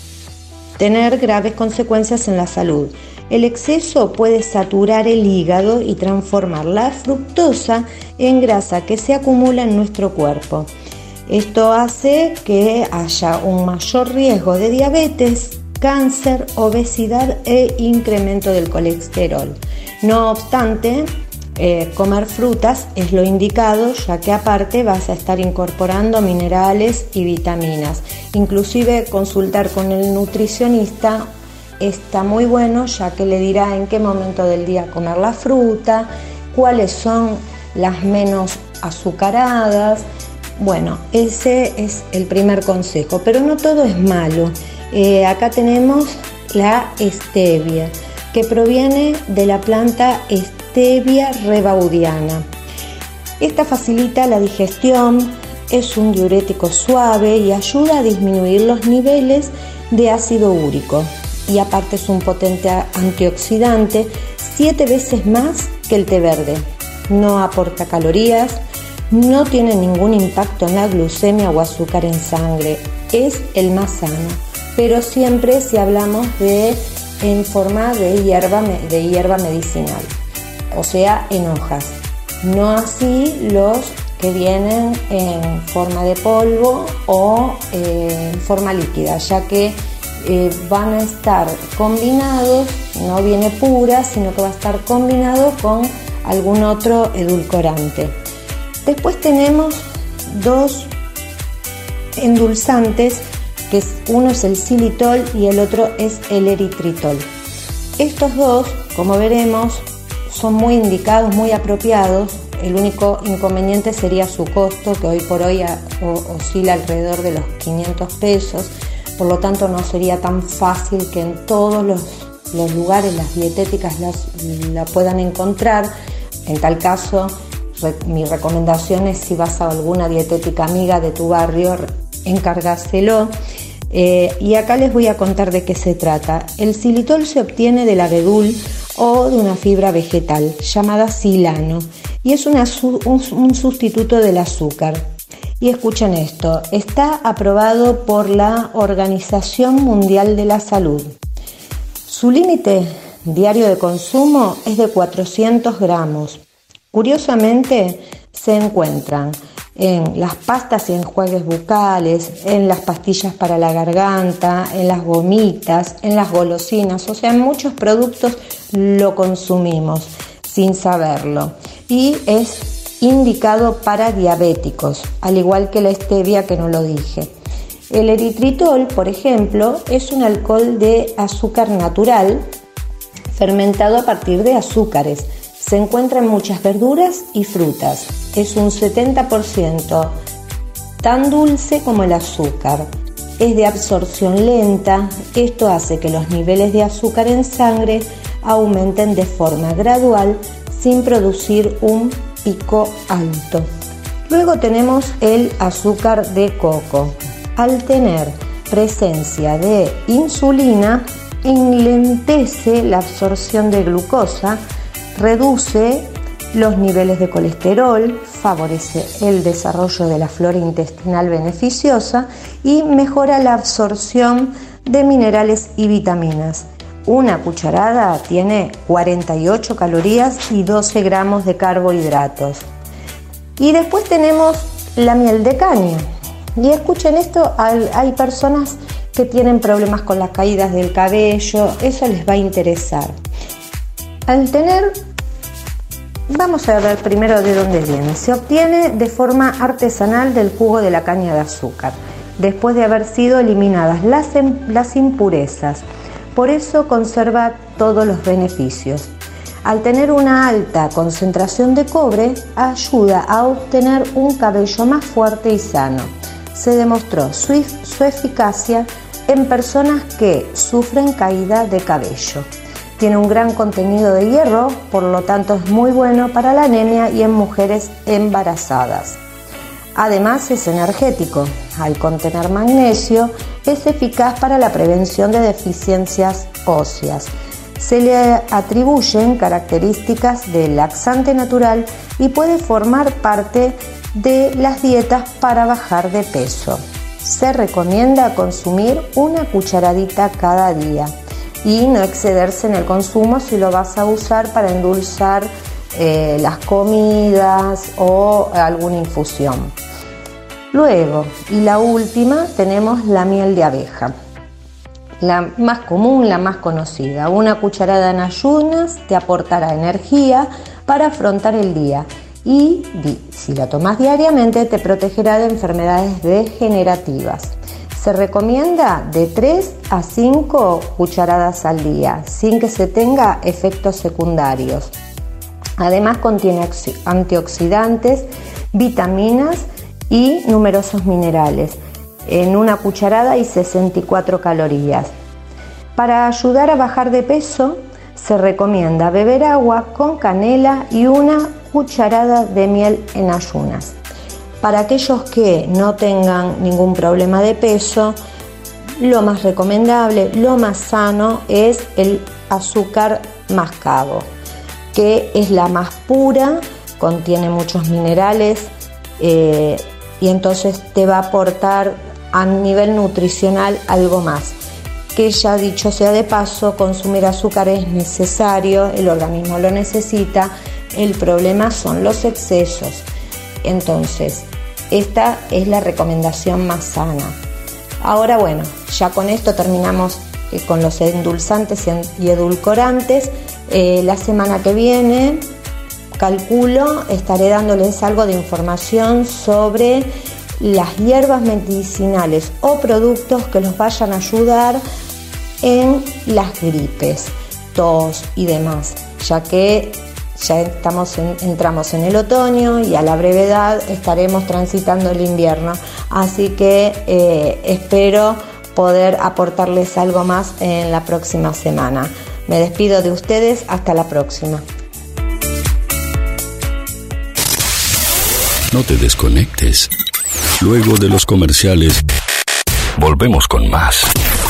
tener graves consecuencias en la salud. El exceso puede saturar el hígado y transformar la fructosa en grasa que se acumula en nuestro cuerpo. Esto hace que haya un mayor riesgo de diabetes, cáncer, obesidad e incremento del colesterol. No obstante, eh, comer frutas es lo indicado, ya que aparte vas a estar incorporando minerales y vitaminas. Inclusive consultar con el nutricionista está muy bueno, ya que le dirá en qué momento del día comer la fruta, cuáles son las menos azucaradas. Bueno, ese es el primer consejo, pero no todo es malo. Eh, acá tenemos la stevia, que proviene de la planta Stevia rebaudiana. Esta facilita la digestión, es un diurético suave y ayuda a disminuir los niveles de ácido úrico. Y aparte es un potente antioxidante, siete veces más que el té verde. No aporta calorías, no tiene ningún impacto en la glucemia o azúcar en sangre. Es el más sano, pero siempre si hablamos de en forma de hierba, de hierba medicinal, o sea, en hojas. No así los que vienen en forma de polvo o eh, en forma líquida, ya que Eh, van a estar combinados, no viene pura, sino que va a estar combinado con algún otro edulcorante. Después tenemos dos endulzantes, que es, uno es el xilitol y el otro es el eritritol. Estos dos, como veremos, son muy indicados, muy apropiados. El único inconveniente sería su costo, que hoy por hoy a, o, oscila alrededor de los quinientos pesos. Por lo tanto, no sería tan fácil que en todos los, los lugares las dietéticas las, la puedan encontrar. En tal caso, re, mi recomendación es, si vas a alguna dietética amiga de tu barrio, encargárselo. Eh, y acá les voy a contar de qué se trata. El xilitol se obtiene del abedul o de una fibra vegetal llamada xilano y es una, un, un sustituto del azúcar. Y escuchen esto, está aprobado por la Organización Mundial de la Salud. Su límite diario de consumo es de cuatrocientos gramos. Curiosamente, se encuentran en las pastas y enjuagues bucales, en las pastillas para la garganta, en las gomitas, en las golosinas, o sea, en muchos productos lo consumimos sin saberlo. Y es indicado para diabéticos, al igual que la stevia, que no lo dije. El eritritol, por ejemplo, es un alcohol de azúcar natural fermentado a partir de azúcares. Se encuentra en muchas verduras y frutas. Es un setenta por ciento tan dulce como el azúcar. Es de absorción lenta. Esto hace que los niveles de azúcar en sangre aumenten de forma gradual sin producir un pico alto. Luego tenemos el azúcar de coco. Al tener presencia de insulina, enlentece la absorción de glucosa, reduce los niveles de colesterol, favorece el desarrollo de la flora intestinal beneficiosa y mejora la absorción de minerales y vitaminas. Una cucharada tiene cuarenta y ocho calorías y doce gramos de carbohidratos. Y después tenemos la miel de caña. Y escuchen esto, hay personas que tienen problemas con las caídas del cabello, eso les va a interesar. Al tener, vamos a ver primero de dónde viene. Se obtiene de forma artesanal del jugo de la caña de azúcar, después de haber sido eliminadas las, las impurezas. Por eso conserva todos los beneficios. Al tener una alta concentración de cobre, ayuda a obtener un cabello más fuerte y sano. Se demostró su, su eficacia en personas que sufren caída de cabello. Tiene un gran contenido de hierro, por lo tanto es muy bueno para la anemia y en mujeres embarazadas. Además es energético. Al contener magnesio, es eficaz para la prevención de deficiencias óseas. Se le atribuyen características de laxante natural y puede formar parte de las dietas para bajar de peso. Se recomienda consumir una cucharadita cada día y no excederse en el consumo si lo vas a usar para endulzar eh, las comidas o alguna infusión. Luego, y la última, tenemos la miel de abeja. La más común, la más conocida. Una cucharada en ayunas te aportará energía para afrontar el día y si la tomas diariamente te protegerá de enfermedades degenerativas. Se recomienda de tres a cinco cucharadas al día, sin que se tenga efectos secundarios. Además contiene antioxidantes, vitaminas y numerosos minerales. En una cucharada hay sesenta y cuatro calorías. Para ayudar a bajar de peso, se recomienda beber agua con canela y una cucharada de miel en ayunas. Para aquellos que no tengan ningún problema de peso, lo más recomendable, lo más sano es el azúcar mascabo, que es la más pura, contiene muchos minerales eh, y entonces te va a aportar a nivel nutricional algo más. Que ya dicho sea de paso, consumir azúcar es necesario, el organismo lo necesita, el problema son los excesos. Entonces, esta es la recomendación más sana. Ahora bueno, ya con esto terminamos eh, con los endulzantes y edulcorantes. Eh, la semana que viene, calculo, estaré dándoles algo de información sobre las hierbas medicinales o productos que los vayan a ayudar en las gripes, tos y demás, ya que ya estamos en, entramos en el otoño y a la brevedad estaremos transitando el invierno, así que eh, espero poder aportarles algo más en la próxima semana. Me despido de ustedes, hasta la próxima. No te desconectes. Luego de los comerciales, volvemos con más.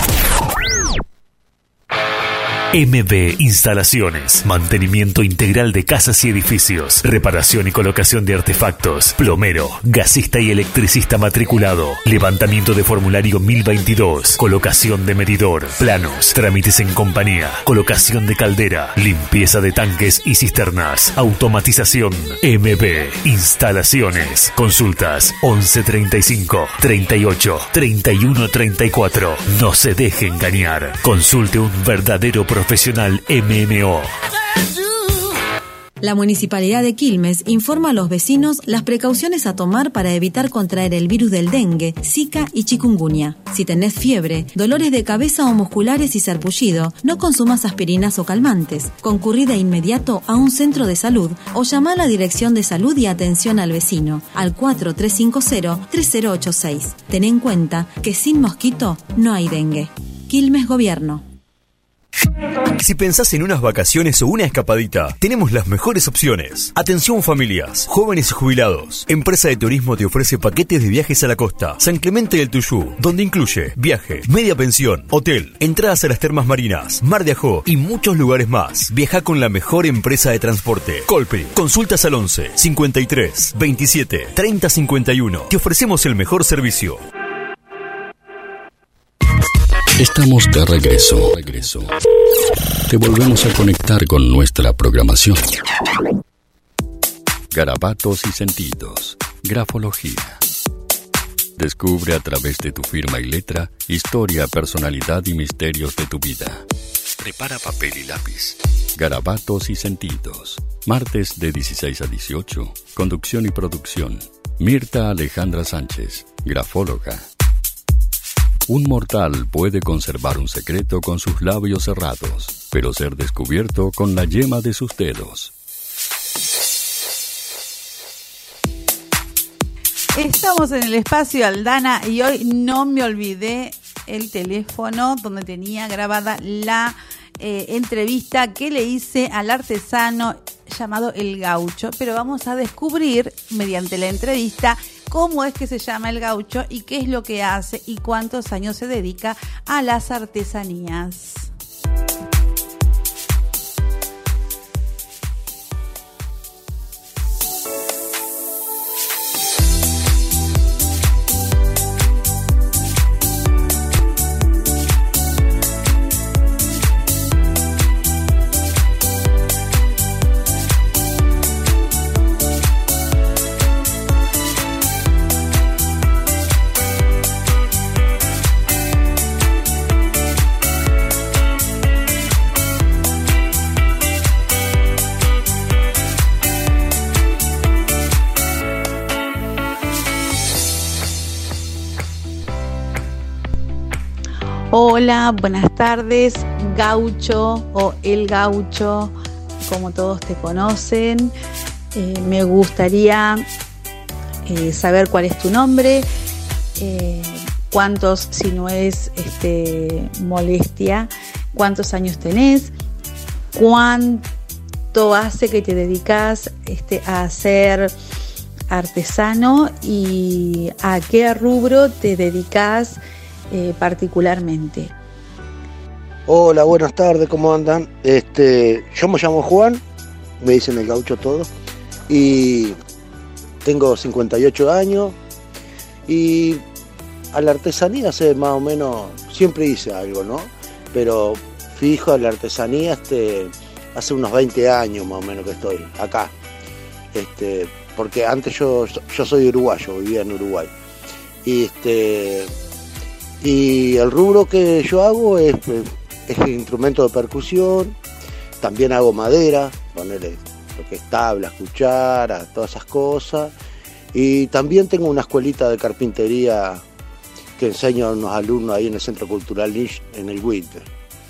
M B Instalaciones, mantenimiento integral de casas y edificios, reparación y colocación de artefactos, plomero, gasista y electricista matriculado, levantamiento de formulario mil veintidós, colocación de medidor, planos, trámites en compañía, colocación de caldera, limpieza de tanques y cisternas, automatización. M B Instalaciones, consultas once treinta y cinco, treinta y ocho, treinta y uno treinta y cuatro. No se deje engañar, consulte un verdadero profesional M M O. La Municipalidad de Quilmes informa a los vecinos las precauciones a tomar para evitar contraer el virus del dengue, zika y chikungunya. Si tenés fiebre, dolores de cabeza o musculares y sarpullido, no consumas aspirinas o calmantes. Concurrí de inmediato a un centro de salud o llama a la Dirección de Salud y Atención al Vecino al cuatro tres cinco cero, tres cero ocho seis. Ten en cuenta que sin mosquito no hay dengue. Quilmes Gobierno. Si pensás en unas vacaciones o una escapadita, tenemos las mejores opciones. Atención familias, jóvenes y jubilados. Empresa de Turismo te ofrece paquetes de viajes a la costa San Clemente del Tuyú, donde incluye viaje, media pensión, hotel, entradas a las termas marinas, Mar de Ajó y muchos lugares más. Viaja con la mejor empresa de transporte. Colpri. Consultas al once, cincuenta y tres, veintisiete, treinta, cincuenta y uno. Te ofrecemos el mejor servicio. Estamos de regreso. regreso. Te volvemos a conectar con nuestra programación. Garabatos y sentidos. Grafología. Descubre a través de tu firma y letra historia, personalidad y misterios de tu vida. Prepara papel y lápiz. Garabatos y sentidos. Martes de dieciséis a dieciocho. Conducción y producción. Mirta Alejandra Sánchez, grafóloga. Un mortal puede conservar un secreto con sus labios cerrados, pero ser descubierto con la yema de sus dedos. Estamos en el espacio Aldana y hoy no me olvidé el teléfono donde tenía grabada la eh, entrevista que le hice al artesano llamado El Gaucho, pero vamos a descubrir mediante la entrevista cómo es que se llama El Gaucho y qué es lo que hace y cuántos años se dedica a las artesanías. Hola, buenas tardes, Gaucho o El Gaucho, como todos te conocen. Eh, me gustaría eh, saber cuál es tu nombre, eh, cuántos, si no es este, molestia, cuántos años tenés, cuánto hace que te dedicas este, a ser artesano y a qué rubro te dedicas Eh, particularmente. Hola, buenas tardes, ¿cómo andan? Este, yo me llamo Juan, me dicen El Gaucho todo, y tengo cincuenta y ocho años, y a la artesanía hace más o menos, siempre hice algo, ¿no? Pero fijo a la artesanía este, hace unos veinte años más o menos que estoy acá, este, porque antes yo, yo soy uruguayo, vivía en Uruguay, y este... Y el rubro que yo hago es, es el instrumento de percusión, también hago madera, ponerle lo que es tablas, cucharas, todas esas cosas. Y también tengo una escuelita de carpintería que enseño a unos alumnos ahí en el Centro Cultural Lynch, en el Winter.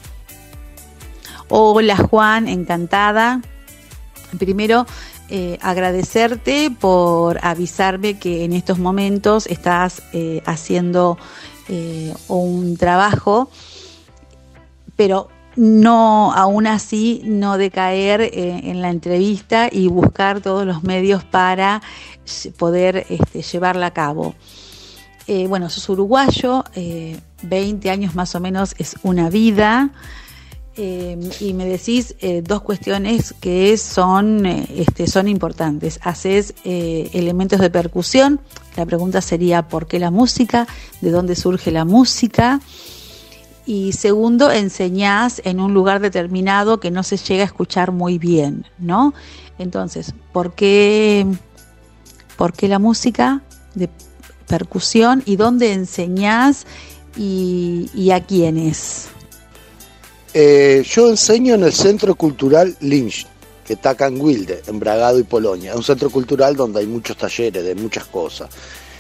Hola Juan, encantada. Primero, eh, agradecerte por avisarme que en estos momentos estás eh, haciendo Eh, un trabajo, pero no, aún así, no decaer eh, en la entrevista y buscar todos los medios para poder este, llevarla a cabo. Eh, bueno, sos uruguayo, eh, veinte años más o menos es una vida, eh, y me decís eh, dos cuestiones que son, eh, este, son importantes. Haces eh, elementos de percusión. La pregunta sería ¿por qué la música? ¿De dónde surge la música? Y segundo, enseñás en un lugar determinado que no se llega a escuchar muy bien, ¿no? Entonces, ¿por qué, por qué la música de percusión y dónde enseñás y, y a quiénes? Eh, yo enseño en el Centro Cultural Lynch, que está acá en Wilde, en Bragado y Polonia. Es un centro cultural donde hay muchos talleres de muchas cosas.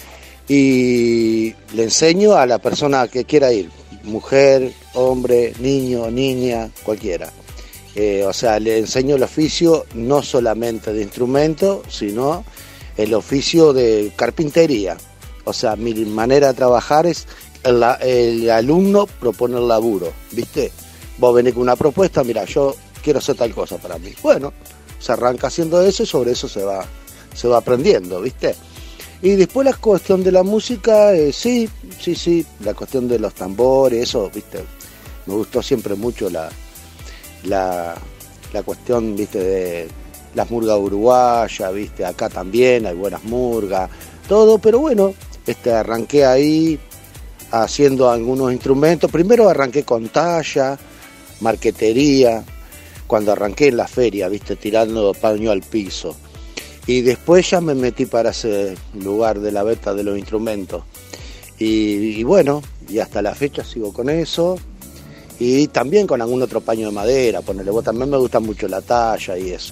Y le enseño a la persona que quiera ir, mujer, hombre, niño, niña, cualquiera. Eh, o sea, le enseño el oficio no solamente de instrumento, sino el oficio de carpintería. O sea, mi manera de trabajar es, el, el alumno propone el laburo, ¿viste? Vos venís con una propuesta, mira, yo quiero hacer tal cosa para mí. Bueno, se arranca haciendo eso y sobre eso se va, se va aprendiendo, ¿viste? Y después la cuestión de la música, eh, sí, sí, sí, la cuestión de los tambores, eso, ¿viste? Me gustó siempre mucho la, la, la cuestión, ¿viste? De las murgas uruguayas, ¿viste? Acá también hay buenas murgas, todo, pero bueno, este, arranqué ahí haciendo algunos instrumentos. Primero arranqué con talla, marquetería, cuando arranqué en la feria, ¿viste? Tirando paño al piso. Y después ya me metí para ese lugar de la venta de los instrumentos. Y, y bueno, y hasta la fecha sigo con eso. Y también con algún otro paño de madera, ponele, vos también me gusta mucho la talla y eso.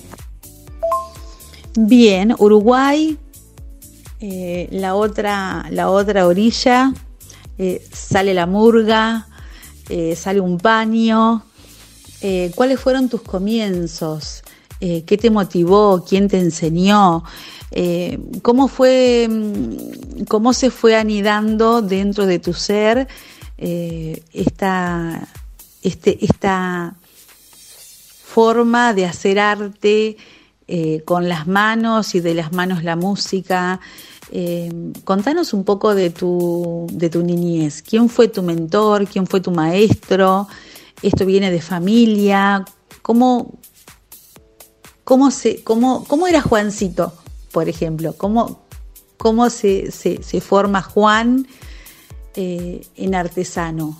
Bien, Uruguay, eh, la otra, la otra orilla, eh, sale la murga, eh, sale un paño. Eh, ¿Cuáles fueron tus comienzos? Eh, ¿Qué te motivó? ¿Quién te enseñó? Eh, ¿Cómo fue, cómo se fue anidando dentro de tu ser eh, esta, este, esta forma de hacer arte eh, con las manos y de las manos la música? Eh, contanos un poco de tu, de tu niñez. ¿Quién fue tu mentor? ¿Quién fue tu maestro? ¿Esto viene de familia? ¿Cómo, cómo, se, cómo, cómo era Juancito, por ejemplo? ¿Cómo, cómo se, se, se forma Juan eh, en artesano?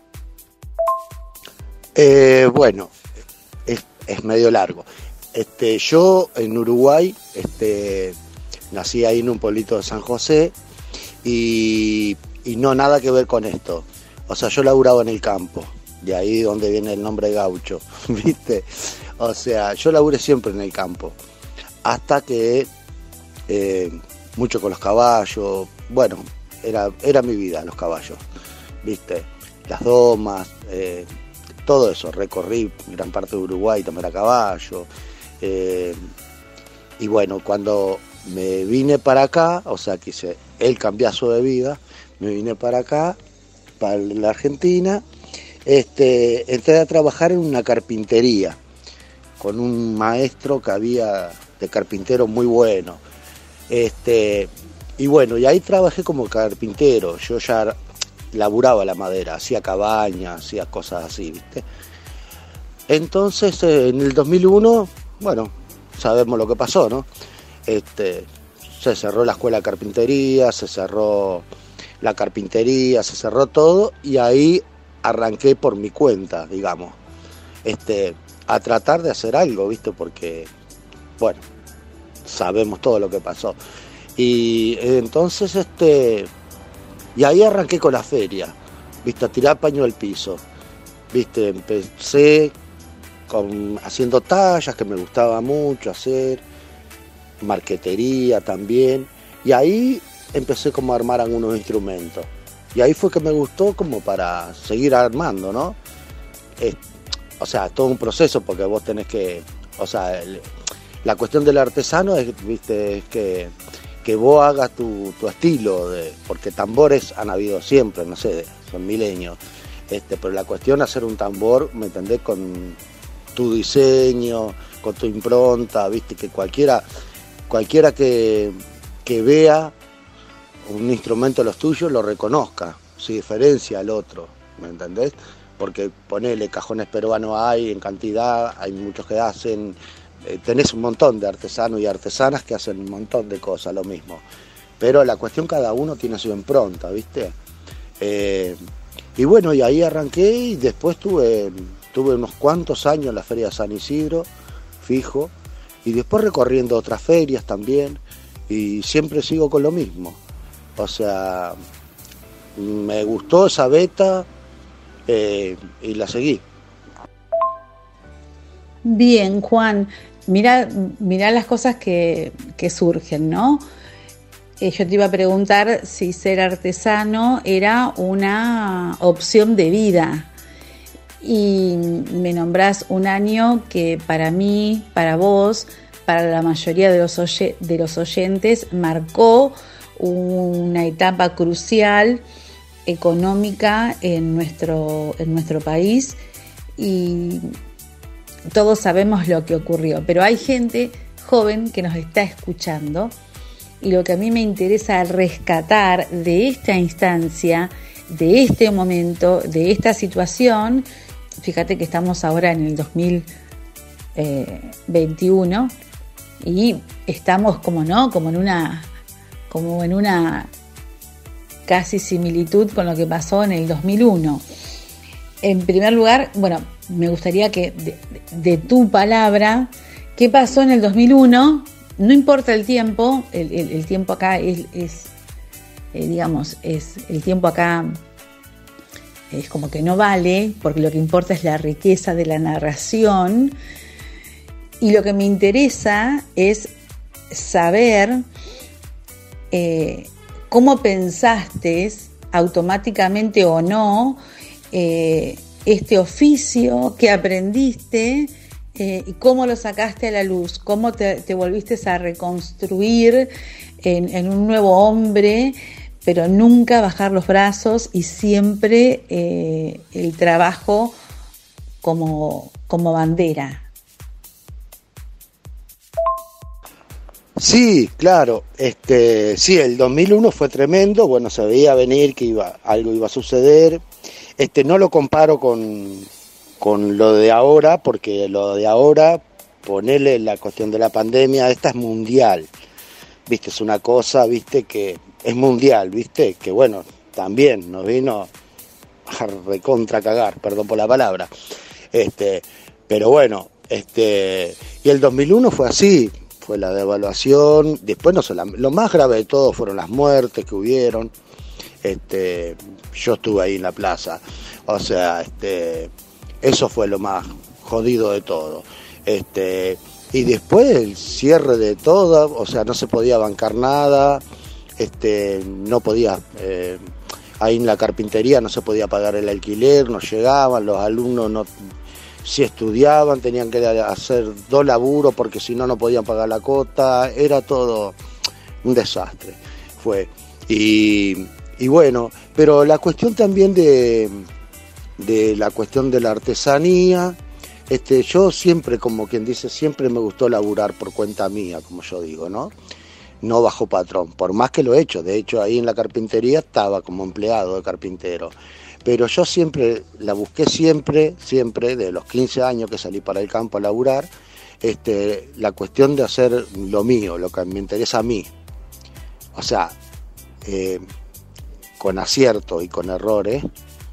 Eh, bueno, es, es medio largo. Este, yo en Uruguay este, nací ahí en un pueblito de San José y, y no nada que ver con esto. O sea, yo laburaba en el campo. De ahí donde viene el nombre gaucho, ¿viste? O sea, yo laburé siempre en el campo, hasta que eh, mucho con los caballos, bueno, era, era mi vida los caballos, ¿viste? Las domas, eh, todo eso, recorrí gran parte de Uruguay, tomé a caballo, eh, y bueno, cuando me vine para acá, o sea, quise el cambiazo de vida, me vine para acá, para la Argentina. Este, entré a trabajar en una carpintería con un maestro que había de carpintero muy bueno. Este, y bueno, y ahí trabajé como carpintero. Yo ya laburaba la madera, hacía cabañas, hacía cosas así, ¿viste? Entonces, eh, en el dos mil uno, bueno, sabemos lo que pasó, ¿no? Este, se cerró la escuela de carpintería, se cerró la carpintería, se cerró todo, y ahí arranqué por mi cuenta, digamos, este, a tratar de hacer algo, ¿viste? Porque, bueno, sabemos todo lo que pasó. Y entonces, este, y ahí arranqué con la feria, ¿viste? A tirar paño al piso, ¿viste? Empecé con, haciendo tallas, que me gustaba mucho hacer, marquetería también, y ahí empecé como a armar algunos instrumentos. Y ahí fue que me gustó como para seguir armando, ¿no? Es, o sea, todo un proceso porque vos tenés que... O sea, el, la cuestión del artesano es, ¿viste? Es que, que vos hagas tu, tu estilo, de, porque tambores han habido siempre, no sé, son milenios. Este, pero la cuestión es hacer un tambor, ¿me entendés? Con tu diseño, con tu impronta, ¿viste? Que cualquiera, cualquiera que, que vea un instrumento de los tuyos lo reconozca, se diferencia al otro, ¿me entendés? Porque ponele, cajones peruanos hay en cantidad, hay muchos que hacen, eh, tenés un montón de artesanos y artesanas que hacen un montón de cosas, lo mismo. Pero la cuestión, cada uno tiene su impronta, ¿viste? Eh, y bueno, y ahí arranqué y después tuve, tuve unos cuantos años en la Feria de San Isidro, fijo, y después recorriendo otras ferias también, y siempre sigo con lo mismo. O sea, me gustó esa beta eh, y la seguí. Bien, Juan, mirá, mirá las cosas que, que surgen, ¿no? Eh, yo te iba a preguntar si ser artesano era una opción de vida. Y me nombrás un año que para mí, para vos, para la mayoría de los, oye, de los oyentes, marcó una etapa crucial económica en nuestro, en nuestro país, y todos sabemos lo que ocurrió, pero hay gente joven que nos está escuchando, y lo que a mí me interesa rescatar de esta instancia, de este momento, de esta situación. Fíjate que estamos ahora en el dos mil veintiuno y estamos como no, como en una, como en una casi similitud con lo que pasó en el dos mil uno. En primer lugar, bueno, me gustaría que de, de tu palabra, ¿qué pasó en el dos mil uno? No importa el tiempo, el, el, el tiempo acá es, es eh, digamos, es el tiempo acá es como que no vale, porque lo que importa es la riqueza de la narración, y lo que me interesa es saber eh, cómo pensaste automáticamente o no eh, este oficio que aprendiste eh, y cómo lo sacaste a la luz, cómo te, te volviste a reconstruir en, en un nuevo hombre, pero nunca bajar los brazos y siempre eh, el trabajo como, como bandera. Sí, claro, este, sí, el dos mil uno fue tremendo, bueno, se veía venir que iba, algo iba a suceder. Este, no lo comparo con, con lo de ahora, porque lo de ahora, ponerle la cuestión de la pandemia, esta es mundial, viste, es una cosa, viste, que es mundial, viste, que bueno, también nos vino a recontra cagar, perdón por la palabra, este, pero bueno, este, y el dos mil uno fue así, fue la devaluación, después no solamente, lo más grave de todo fueron las muertes que hubieron, este, yo estuve ahí en la plaza, o sea, este, eso fue lo más jodido de todo, este, y después el cierre de todo, o sea, no se podía bancar nada, este, no podía, eh, ahí en la carpintería no se podía pagar el alquiler, no llegaban, los alumnos no, si estudiaban tenían que hacer dos laburos porque si no no podían pagar la cuota, era todo un desastre, fue, y, y bueno, pero la cuestión también de, de la cuestión de la artesanía, este, yo siempre, como quien dice, siempre me gustó laburar por cuenta mía, como yo digo, ¿no? No bajo patrón, por más que lo he hecho, de hecho ahí en la carpintería estaba como empleado de carpintero, pero yo siempre la busqué siempre, siempre, de los quince años que salí para el campo a laburar, este, la cuestión de hacer lo mío, lo que me interesa a mí, o sea, eh, con acierto y con errores,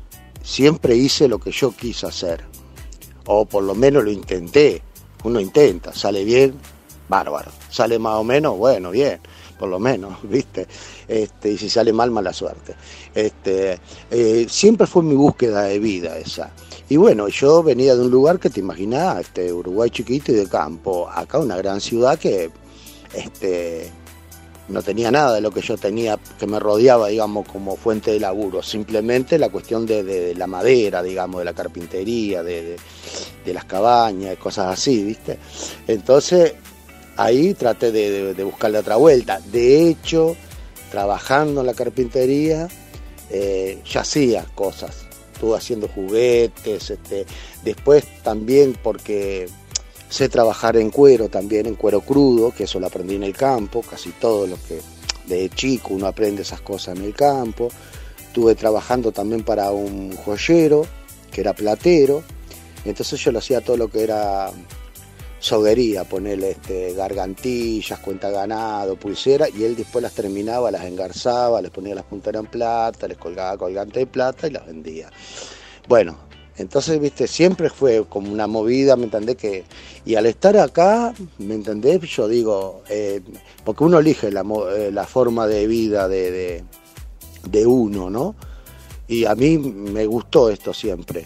siempre hice lo que yo quise hacer, o por lo menos lo intenté, uno intenta, sale bien, bárbaro, sale más o menos, bueno, bien, por lo menos, ¿viste? Este, y si sale mal, mala suerte. Este, eh, siempre fue mi búsqueda de vida esa. Y bueno, yo venía de un lugar que te imaginás, este, Uruguay chiquito y de campo, acá una gran ciudad que este, no tenía nada de lo que yo tenía, que me rodeaba, digamos, como fuente de laburo, simplemente la cuestión de, de, de la madera, digamos, de la carpintería, de, de, de las cabañas, cosas así, ¿viste? Entonces ahí traté de, de, de buscarle otra vuelta. De hecho, trabajando en la carpintería, eh, ya hacía cosas. Estuve haciendo juguetes, este, después también porque sé trabajar en cuero también, en cuero crudo, que eso lo aprendí en el campo, casi todo lo que de chico uno aprende esas cosas en el campo. Estuve trabajando también para un joyero, que era platero, entonces yo lo hacía todo lo que era soguería, ponerle este, gargantillas, cuenta ganado, pulsera, y él después las terminaba, las engarzaba, les ponía las punteras en plata, les colgaba colgante de plata y las vendía. Bueno, entonces, viste, siempre fue como una movida, ¿me entendés? Que, y al estar acá, ¿me entendés? Yo digo, eh, porque uno elige la, eh, la forma de vida de, de, de uno, ¿no? Y a mí me gustó esto siempre.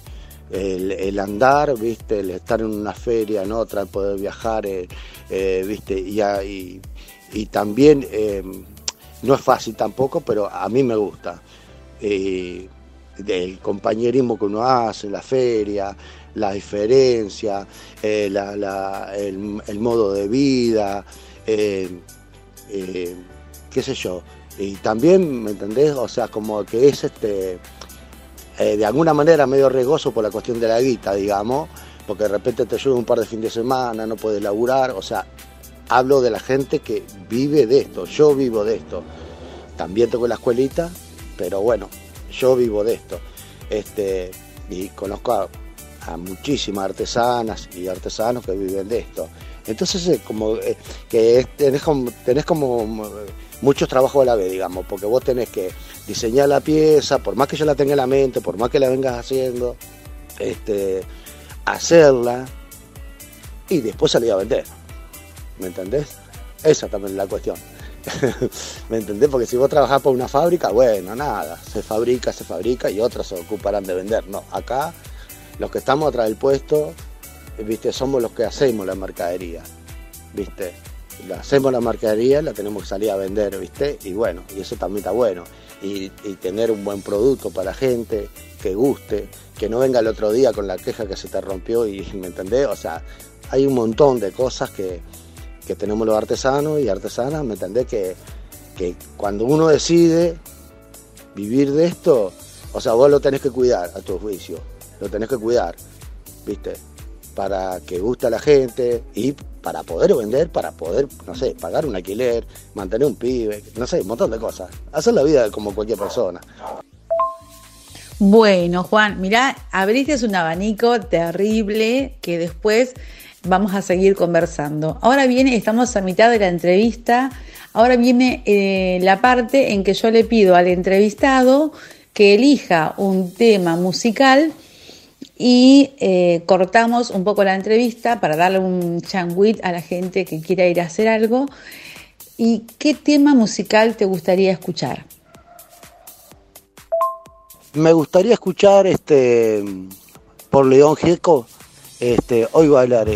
el, el andar, viste, el estar en una feria, en otra, el poder viajar, eh, eh, viste, y, y, y también eh, no es fácil tampoco, pero a mí me gusta. Eh, el compañerismo que uno hace en la feria, la diferencia, eh, la, la, el, el modo de vida, eh, eh, qué sé yo. Y también, ¿me entendés? O sea, como que es este eh, de alguna manera medio riesgoso por la cuestión de la guita, digamos, porque de repente te llueve un par de fines de semana, no puedes laburar, o sea, hablo de la gente que vive de esto, yo vivo de esto. También tengo la escuelita, pero bueno, yo vivo de esto. Este, y conozco a, a muchísimas artesanas y artesanos que viven de esto. Entonces es como eh, que es, tenés como tenés como muchos trabajos a la vez, digamos, porque vos tenés que diseñar la pieza, por más que yo la tenga en la mente, por más que la vengas haciendo, este, hacerla y después salir a vender. ¿Me entendés? Esa también es la cuestión. ¿Me entendés? Porque si vos trabajás por una fábrica, bueno, nada, se fabrica, se fabrica y otros se ocuparán de vender. No, acá los que estamos atrás del puesto, viste, somos los que hacemos la mercadería, viste, la hacemos la mercadería, la tenemos que salir a vender, viste, y bueno, y eso también está bueno, y, y tener un buen producto para la gente, que guste, que no venga el otro día con la queja que se te rompió y, ¿me entendés? O sea, hay un montón de cosas que, que tenemos los artesanos y artesanas, ¿me entendés? Que, que cuando uno decide vivir de esto, o sea, vos lo tenés que cuidar a tu juicio, lo tenés que cuidar, viste, para que guste a la gente y para poder vender, para poder, no sé, pagar un alquiler, mantener un pibe, no sé, un montón de cosas. Hacer la vida como cualquier persona. Bueno, Juan, mirá, abriste un abanico terrible que después vamos a seguir conversando. Ahora viene, estamos a mitad de la entrevista, ahora viene eh, la parte en que yo le pido al entrevistado que elija un tema musical y eh, cortamos un poco la entrevista para darle un changuit a la gente que quiera ir a hacer algo. ¿Y qué tema musical te gustaría escuchar? Me gustaría escuchar este por León Gieco, este Hoy Bailaré.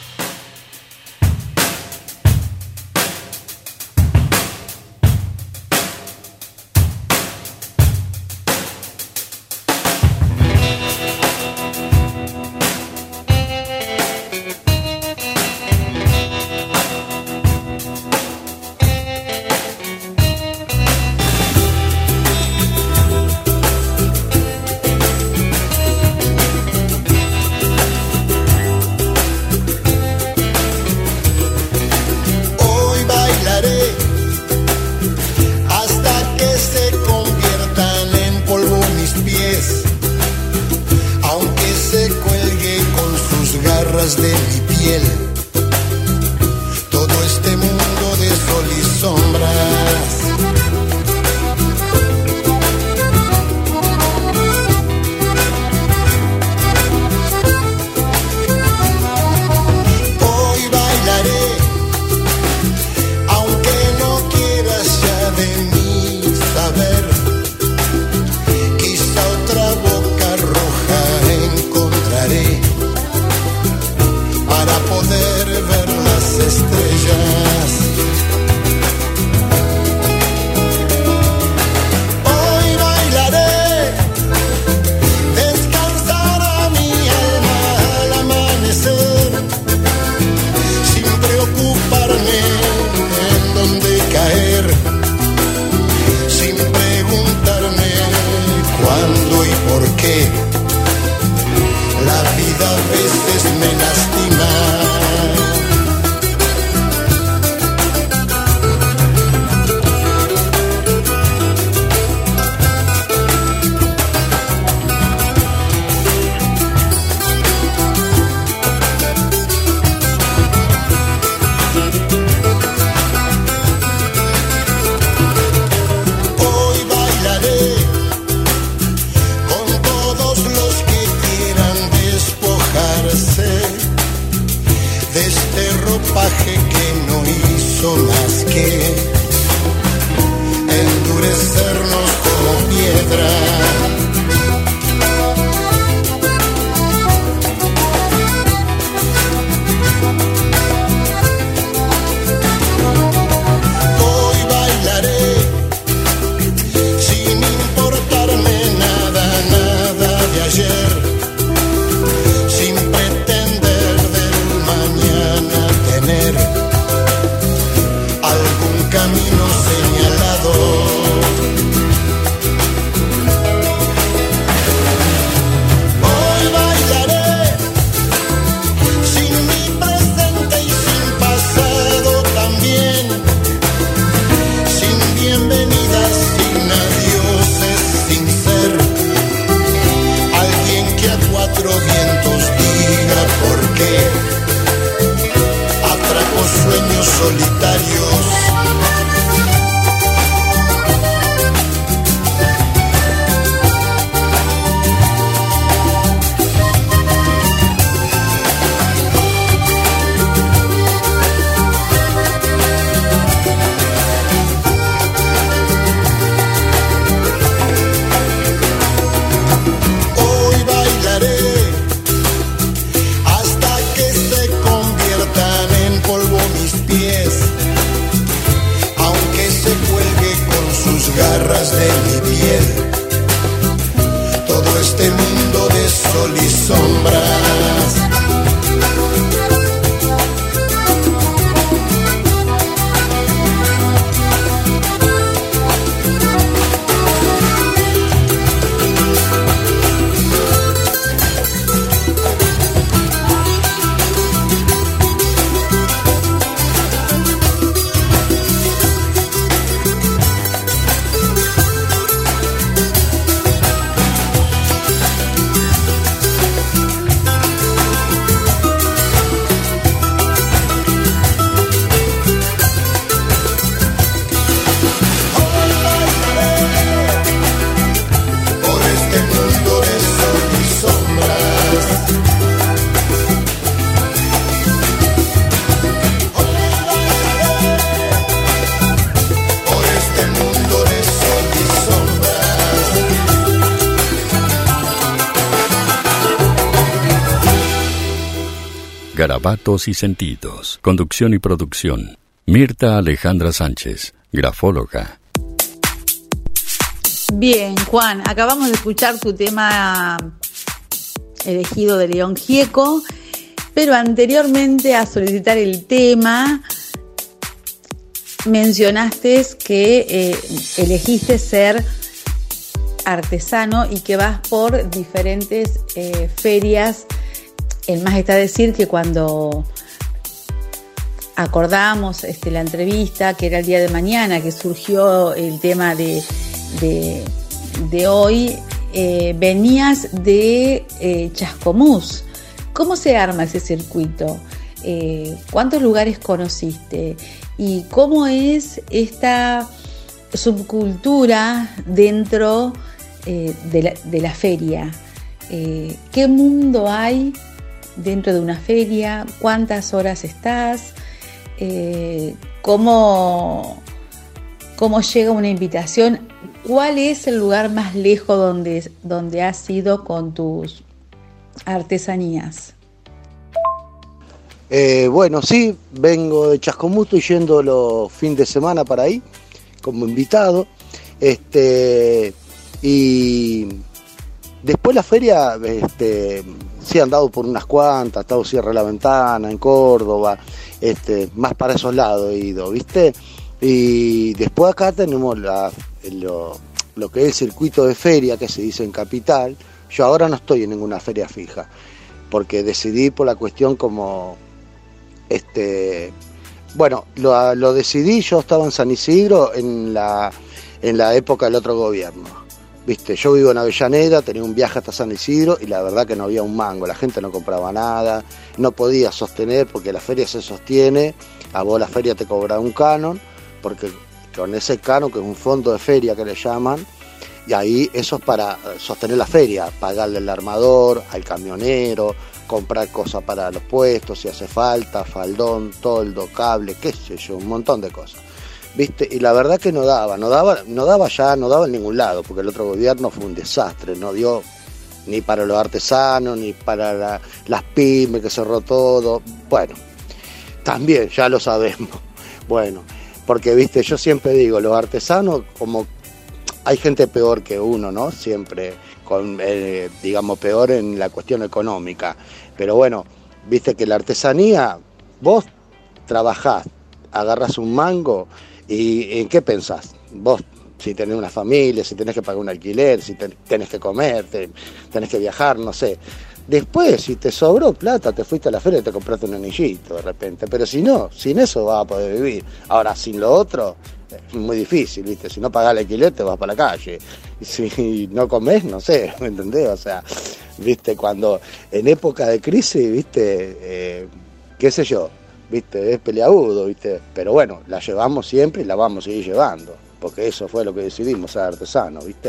De mi piel, todo este mundo de sol y sombras. Hoy bailaré, aunque no quieras ya de mí saber. Quizá otra boca roja encontraré para poder ver las estrellas. Hoy bailaré, descansará mi alma al amanecer, sin preocuparme en dónde caer, sin preguntarme cuándo y por qué. La vida a veces me lastima. Hoy bailaré con todos los que quieran despojarse de este ropaje que no hizo más que endurecernos como piedra. Garabatos y sentidos. Conducción y producción. Mirta Alejandra Sánchez, grafóloga. Bien, Juan, acabamos de escuchar tu tema elegido de León Gieco, pero anteriormente a solicitar el tema mencionaste que eh, elegiste ser artesano y que vas por diferentes eh, ferias. El más está decir que cuando acordamos este, la entrevista, que era el día de mañana, que surgió el tema de, de, de hoy, eh, venías de eh, Chascomús. ¿Cómo se arma ese circuito? Eh, ¿Cuántos lugares conociste? ¿Y cómo es esta subcultura dentro eh, de, la, de la feria? Eh, ¿Qué mundo hay dentro de una feria? ¿Cuántas horas estás? Eh, ¿cómo, ¿Cómo llega una invitación? ¿Cuál es el lugar más lejos donde, donde has ido con tus artesanías? Eh, bueno, sí, vengo de Chascomús, estoy yendo los fines de semana para ahí, como invitado. Este, y después la feria, este, sí he andado por unas cuantas, he estado Cierre la Ventana, en Córdoba, este, más para esos lados he ido, ¿viste? Y después acá tenemos la, lo, lo que es el circuito de feria, que se dice en Capital. Yo ahora no estoy en ninguna feria fija, porque decidí por la cuestión como, este, bueno, lo, lo decidí, yo estaba en San Isidro en la, en la época del otro gobierno. Viste, yo vivo en Avellaneda, tenía un viaje hasta San Isidro y la verdad que no había un mango, la gente no compraba nada, no podía sostener porque la feria se sostiene, a vos la feria te cobra un canon, porque con ese canon, que es un fondo de feria que le llaman, y ahí eso es para sostener la feria, pagarle al armador, al camionero, comprar cosas para los puestos si hace falta, faldón, toldo, cable, qué sé yo, un montón de cosas. ¿Viste? Y la verdad que no daba, no daba, no daba ya, no daba en ningún lado, porque el otro gobierno fue un desastre, no dio ni para los artesanos, ni para la, las pymes, que cerró todo. Bueno, también ya lo sabemos. Bueno, porque viste, yo siempre digo, los artesanos, como hay gente peor que uno, ¿no? Siempre, con, eh, digamos, peor en la cuestión económica. Pero bueno, viste que la artesanía, vos trabajás, agarrás un mango. ¿Y en qué pensás? Vos, si tenés una familia, si tenés que pagar un alquiler, si tenés que comer, te, tenés que viajar, no sé. Después, si te sobró plata, te fuiste a la feria y te compraste un anillito de repente. Pero si no, sin eso vas a poder vivir. Ahora, sin lo otro, es muy difícil, ¿viste? Si no pagás el alquiler, te vas para la calle. Y si no comés, no sé, ¿me entendés? O sea, ¿viste? Cuando en época de crisis, ¿viste? Eh, qué sé yo. ¿Viste? Es peleagudo, ¿viste? Pero bueno, la llevamos siempre y la vamos a seguir llevando, porque eso fue lo que decidimos, ser artesanos, ¿viste?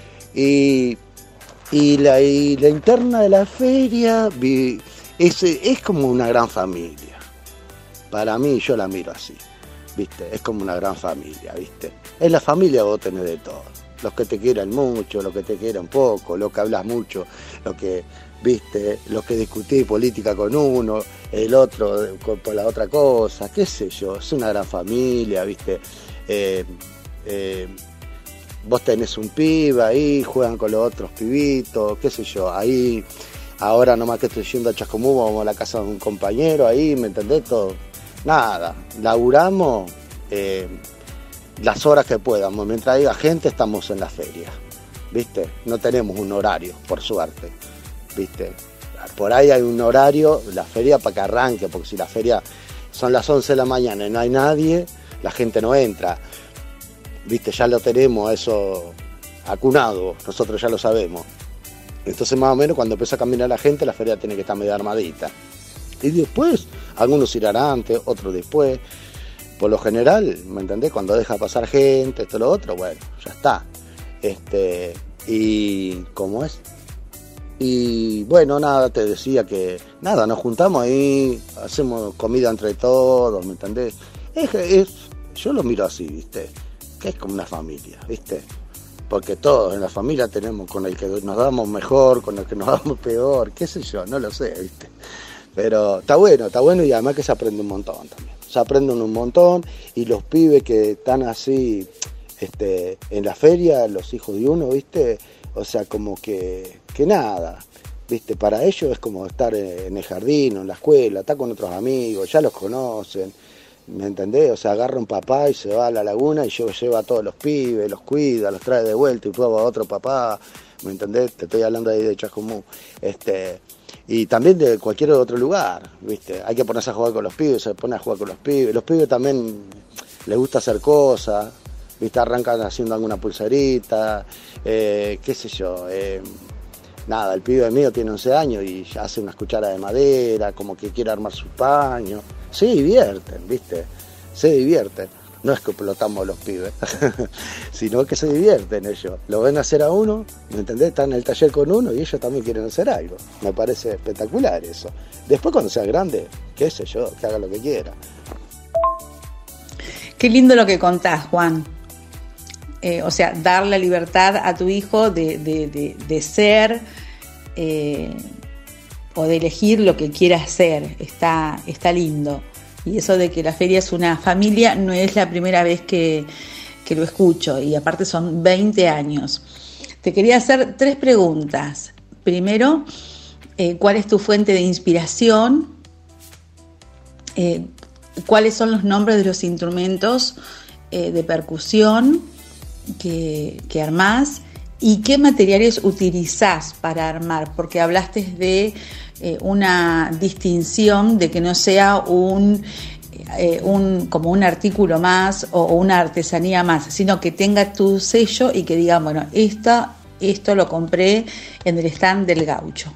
Y, y, la, y la interna de la feria es, es como una gran familia. Para mí, yo la miro así, ¿viste? Es como una gran familia, ¿viste? En la familia vos tenés de todo. Los que te quieren mucho, los que te quieren poco, los que hablas mucho, los que... ¿Viste? Los que discutí política con uno, el otro con, por la otra cosa, qué sé yo, es una gran familia, ¿viste? Eh, eh, vos tenés un pibe ahí, juegan con los otros pibitos, qué sé yo, ahí, ahora nomás que estoy yendo a Chascomús, vamos a la casa de un compañero ahí, ¿me entendés? Todo, nada, laburamos eh, las horas que podamos, mientras haya gente estamos en la feria, ¿viste? No tenemos un horario, por suerte. ¿Viste? Por ahí hay un horario, la feria para que arranque, porque si la feria son las once de la mañana y no hay nadie, la gente no entra. ¿Viste? Ya lo tenemos eso acunado, nosotros ya lo sabemos. Entonces más o menos cuando empieza a caminar la gente, la feria tiene que estar medio armadita. Y después, algunos irán antes, otros después. Por lo general, ¿me entendés? Cuando deja pasar gente, esto, lo otro, bueno, ya está. Este, y ¿cómo es? Y bueno, nada, te decía que, nada, nos juntamos ahí, hacemos comida entre todos, ¿me entendés? Es, es, yo lo miro así, ¿viste? Que es como una familia, ¿viste? Porque todos en la familia tenemos con el que nos damos mejor, con el que nos damos peor, qué sé yo, no lo sé, ¿viste? Pero está bueno, está bueno y además que se aprende un montón también. Se aprenden un montón y los pibes que están así este, en la feria, los hijos de uno, ¿viste? O sea, como que, que nada, ¿viste? Para ellos es como estar en el jardín o en la escuela, estar con otros amigos, ya los conocen, ¿me entendés? O sea, agarra un papá y se va a la laguna y lleva, lleva a todos los pibes, los cuida, los trae de vuelta y prueba a otro papá, ¿me entendés? Te estoy hablando ahí de Chascomú. Este... Y también de cualquier otro lugar, ¿viste? Hay que ponerse a jugar con los pibes, se pone a jugar con los pibes. Los pibes también les gusta hacer cosas, ¿viste? Arrancan haciendo alguna pulserita, eh, qué sé yo. Eh, nada, el pibe mío tiene once años y ya hace unas cucharas de madera, como que quiere armar sus paños. Se divierten, ¿viste? Se divierten. No es que explotamos a los pibes, sino que se divierten ellos. Lo ven hacer a uno, ¿me entendés? Están en el taller con uno y ellos también quieren hacer algo. Me parece espectacular eso. Después cuando sea grande, qué sé yo, que haga lo que quiera. Qué lindo lo que contás, Juan. Eh, o sea, dar la libertad a tu hijo de, de, de, de ser eh, o de elegir lo que quiera hacer. Está, está lindo. Y eso de que la feria es una familia no es la primera vez que, que lo escucho, y aparte son veinte años. Te quería hacer tres preguntas. Primero, eh, ¿cuál es tu fuente de inspiración? Eh, ¿Cuáles son los nombres de los instrumentos eh, de percusión que, que armás? ¿Y qué materiales utilizás para armar? Porque hablaste de eh, una distinción de que no sea un, eh, un como un artículo más o, o una artesanía más, sino que tenga tu sello y que diga, bueno, esta, esto lo compré en el stand del Gaucho.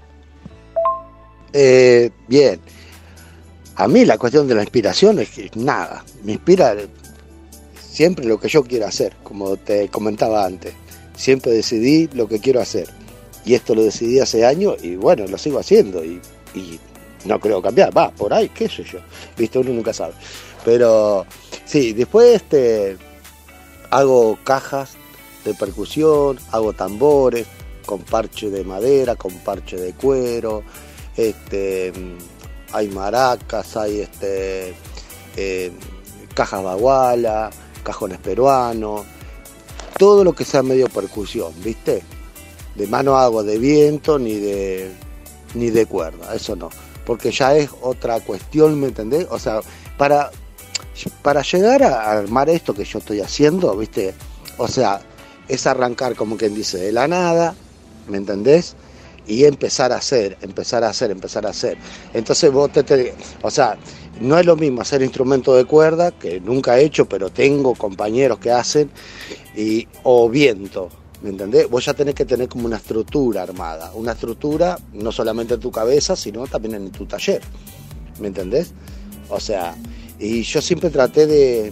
Eh, bien, a mí la cuestión de la inspiración es que nada, me inspira siempre lo que yo quiero hacer, como te comentaba antes. Siempre decidí lo que quiero hacer. Y esto lo decidí hace años y bueno, lo sigo haciendo. Y, y no creo cambiar. Va, por ahí, qué sé yo. Viste, uno nunca sabe. Pero sí, después este, hago cajas de percusión, hago tambores con parche de madera, con parche de cuero. Este, hay maracas, hay este, eh, cajas baguala, cajones peruanos. Todo lo que sea medio percusión, ¿viste? De mano hago de viento ni de ni de cuerda, eso no. Porque ya es otra cuestión, ¿me entendés? O sea, para, para llegar a armar esto que yo estoy haciendo, ¿viste? O sea, es arrancar como quien dice de la nada, ¿me entendés? Y empezar a hacer, empezar a hacer, empezar a hacer. Entonces vos te, te o sea, no es lo mismo hacer instrumento de cuerda, que nunca he hecho, pero tengo compañeros que hacen, y, o viento, ¿me entendés? Vos ya tenés que tener como una estructura armada, una estructura no solamente en tu cabeza, sino también en tu taller, ¿me entendés? O sea, y yo siempre traté de,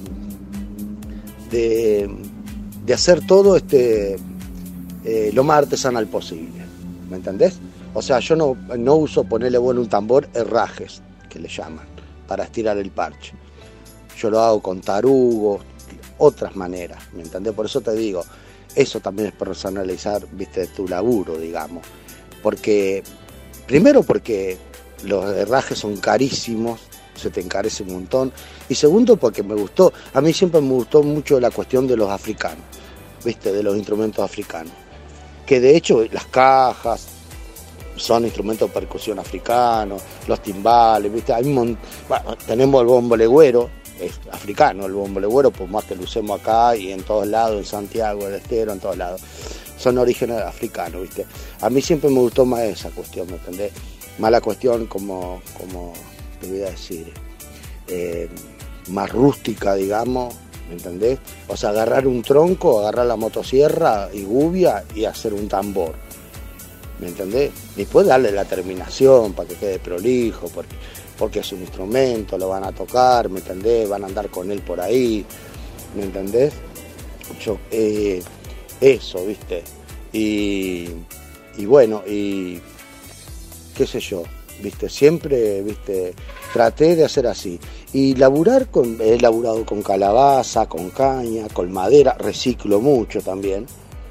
de, de hacer todo este, eh, lo más artesanal posible, ¿me entendés? O sea, yo no, no uso ponerle bueno un tambor herrajes, que le llaman, para estirar el parche. Yo lo hago con tarugos, otras maneras, ¿me entendés? Por eso te digo, eso también es personalizar, viste, tu laburo, digamos. Porque, primero porque los herrajes son carísimos, se te encarece un montón. Y segundo porque me gustó, a mí siempre me gustó mucho la cuestión de los africanos, viste, de los instrumentos africanos. Que de hecho las cajas son instrumentos de percusión africanos, los timbales, ¿viste? Hay un mon... bueno, tenemos el bombo legüero, es africano el bombo legüero, por más que lo usemos acá y en todos lados, en Santiago del Estero, en todos lados. Son orígenes africanos, ¿viste? A mí siempre me gustó más esa cuestión, ¿me entendés? Más la cuestión como, como te voy a decir, eh, más rústica, digamos, ¿me entendés? O sea, agarrar un tronco, agarrar la motosierra y gubia y hacer un tambor, ¿me entendés? Después darle la terminación para que quede prolijo, porque, porque es un instrumento, lo van a tocar, ¿me entendés? Van a andar con él por ahí, ¿me entendés? Yo, eh, eso, ¿viste? Y, y bueno, y qué sé yo, ¿viste? Siempre, ¿viste? Traté de hacer así. Y laburar con, he laburado con calabaza, con caña, con madera, reciclo mucho también.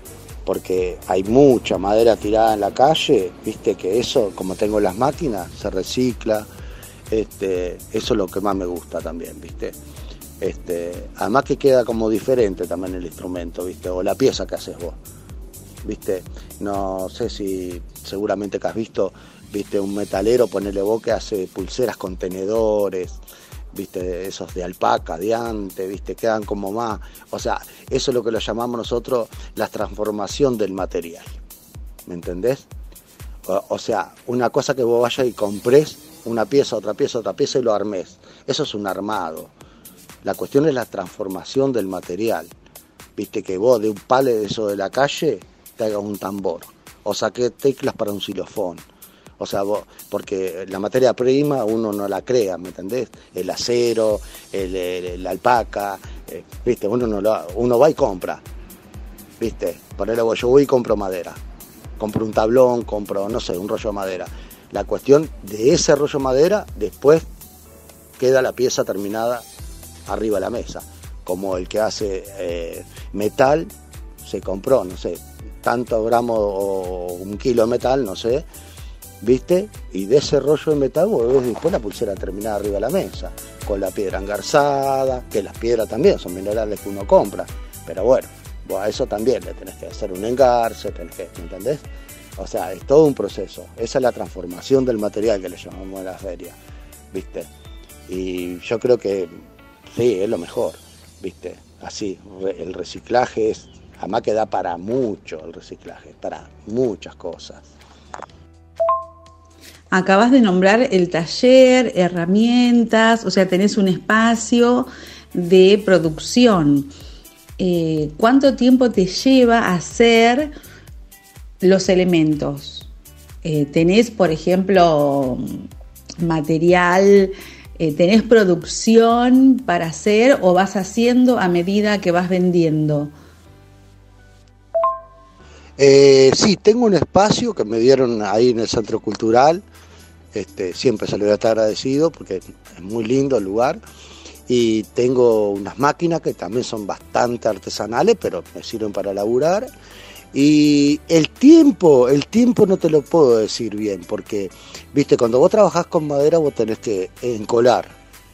porque hay mucha madera tirada en la calle, viste que eso, como tengo las máquinas, se recicla, este, eso es lo que más me gusta también, viste. Este, además que queda como diferente también el instrumento, viste, o la pieza que haces vos, viste. No sé si seguramente que has visto, viste, un metalero, ponele vos que hace pulseras con tenedores, viste, esos de alpaca, de antes, viste, quedan como más, o sea, eso es lo que lo llamamos nosotros la transformación del material, ¿me entendés? O, o sea, una cosa que vos vayas y comprés una pieza, otra pieza, otra pieza y lo armés, eso es un armado. La cuestión es la transformación del material, viste, que vos de un palo de eso de la calle te hagas un tambor, o saqué teclas para un xilofón. O sea, vos, porque la materia prima uno no la crea, ¿me entendés? El acero, el, el, el alpaca, eh, ¿viste? Uno, no lo, uno va y compra, ¿viste? Ponele vos, yo voy y compro madera. Compro un tablón, compro, no sé, un rollo de madera. La cuestión de ese rollo de madera, después queda la pieza terminada arriba de la mesa. Como el que hace eh, metal, se compró, no sé, tantos gramos o un kilo de metal, no sé, ¿viste? Y de ese rollo de metal vos ves después la pulsera terminada arriba de la mesa, con la piedra engarzada, que las piedras también son minerales que uno compra, pero bueno, vos a eso también le tenés que hacer un engarce, tenés que, ¿me entendés? O sea, es todo un proceso, esa es la transformación del material que le llamamos en la feria, ¿viste? Y yo creo que sí, es lo mejor, ¿viste? Así, el reciclaje es, además que da para mucho el reciclaje, para muchas cosas. Acabas de nombrar el taller, herramientas, o sea, tenés un espacio de producción. Eh, ¿Cuánto tiempo te lleva hacer los elementos? Eh, ¿Tenés, por ejemplo, material, eh, tenés producción para hacer o vas haciendo a medida que vas vendiendo? Eh, sí, tengo un espacio que me dieron ahí en el Centro Cultural. Este, siempre se lo voy a estar agradecido porque es muy lindo el lugar, y tengo unas máquinas que también son bastante artesanales, pero me sirven para laburar. Y el tiempo, el tiempo no te lo puedo decir bien, porque, viste, cuando vos trabajás con madera vos tenés que encolar,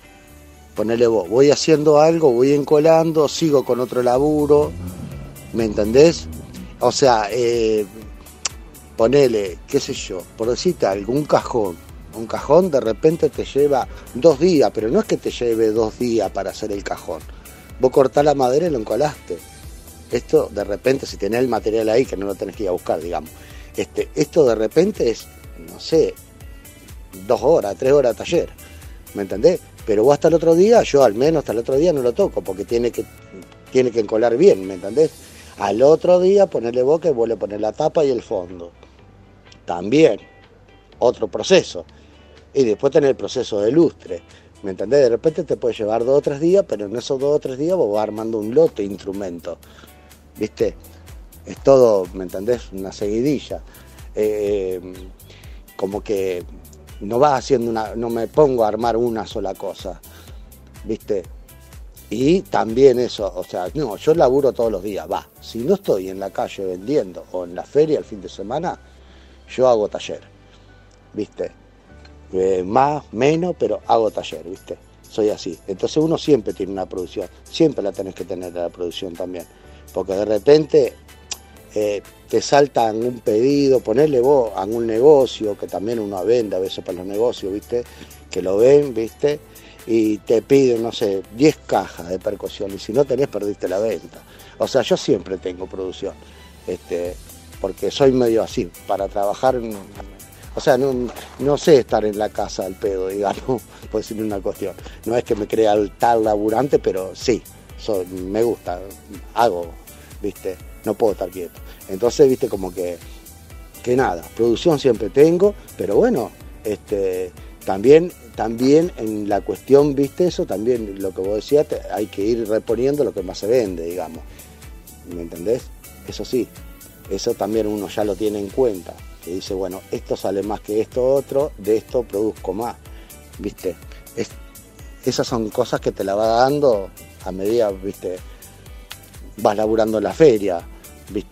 ponele vos, voy haciendo algo, voy encolando, sigo con otro laburo, ¿me entendés? O sea, eh, ponele, qué sé yo, por decirte algo, un cajón. Un cajón de repente te lleva dos días, pero no es que te lleve dos días para hacer el cajón. Vos cortás la madera y lo encolaste. Esto de repente, si tenés el material ahí, que no lo tenés que ir a buscar, digamos. Este, esto de repente es, no sé, dos horas, tres horas de taller. ¿Me entendés? Pero vos hasta el otro día, yo al menos hasta el otro día no lo toco, porque tiene que, tiene que encolar bien, ¿me entendés? Al otro día ponerle boca y vos le ponés la tapa y el fondo. También, otro proceso. Y después tenés el proceso de lustre, ¿me entendés? De repente te puede llevar dos o tres días, pero en esos dos o tres días vos vas armando un lote de instrumentos, ¿viste? Es todo, ¿me entendés? Una seguidilla. Eh, como que no vas haciendo una, no me pongo a armar una sola cosa, ¿viste? Y también eso, o sea, no, yo laburo todos los días, va. Si no estoy en la calle vendiendo o en la feria el fin de semana, yo hago taller, ¿viste? Eh, más, menos, pero hago taller, ¿viste? Soy así. Entonces uno siempre tiene una producción, siempre la tenés que tener la producción también, porque de repente eh, te saltan un pedido, ponerle vos a un negocio, que también uno vende a veces para los negocios, ¿viste? Que lo ven, ¿viste? Y te piden, no sé, diez cajas de percusión, y si no tenés, perdiste la venta. O sea, yo siempre tengo producción, este, porque soy medio así, para trabajar. O sea, no, no sé estar en la casa al pedo, digamos, puede ser una cuestión. No es que me crea tal laburante, pero sí, soy, me gusta, hago, ¿viste? No puedo estar quieto. Entonces, ¿viste? Como que, que nada, producción siempre tengo, pero bueno, este, también, también en la cuestión, ¿viste? Eso también, lo que vos decías, te, hay que ir reponiendo lo que más se vende, digamos. ¿Me entendés? Eso sí, eso también uno ya lo tiene en cuenta. Que dice, bueno, esto sale más que esto otro, de esto produzco más, ¿viste? Es, esas son cosas que te la va dando a medida, ¿viste? Vas laburando en la feria, ¿viste?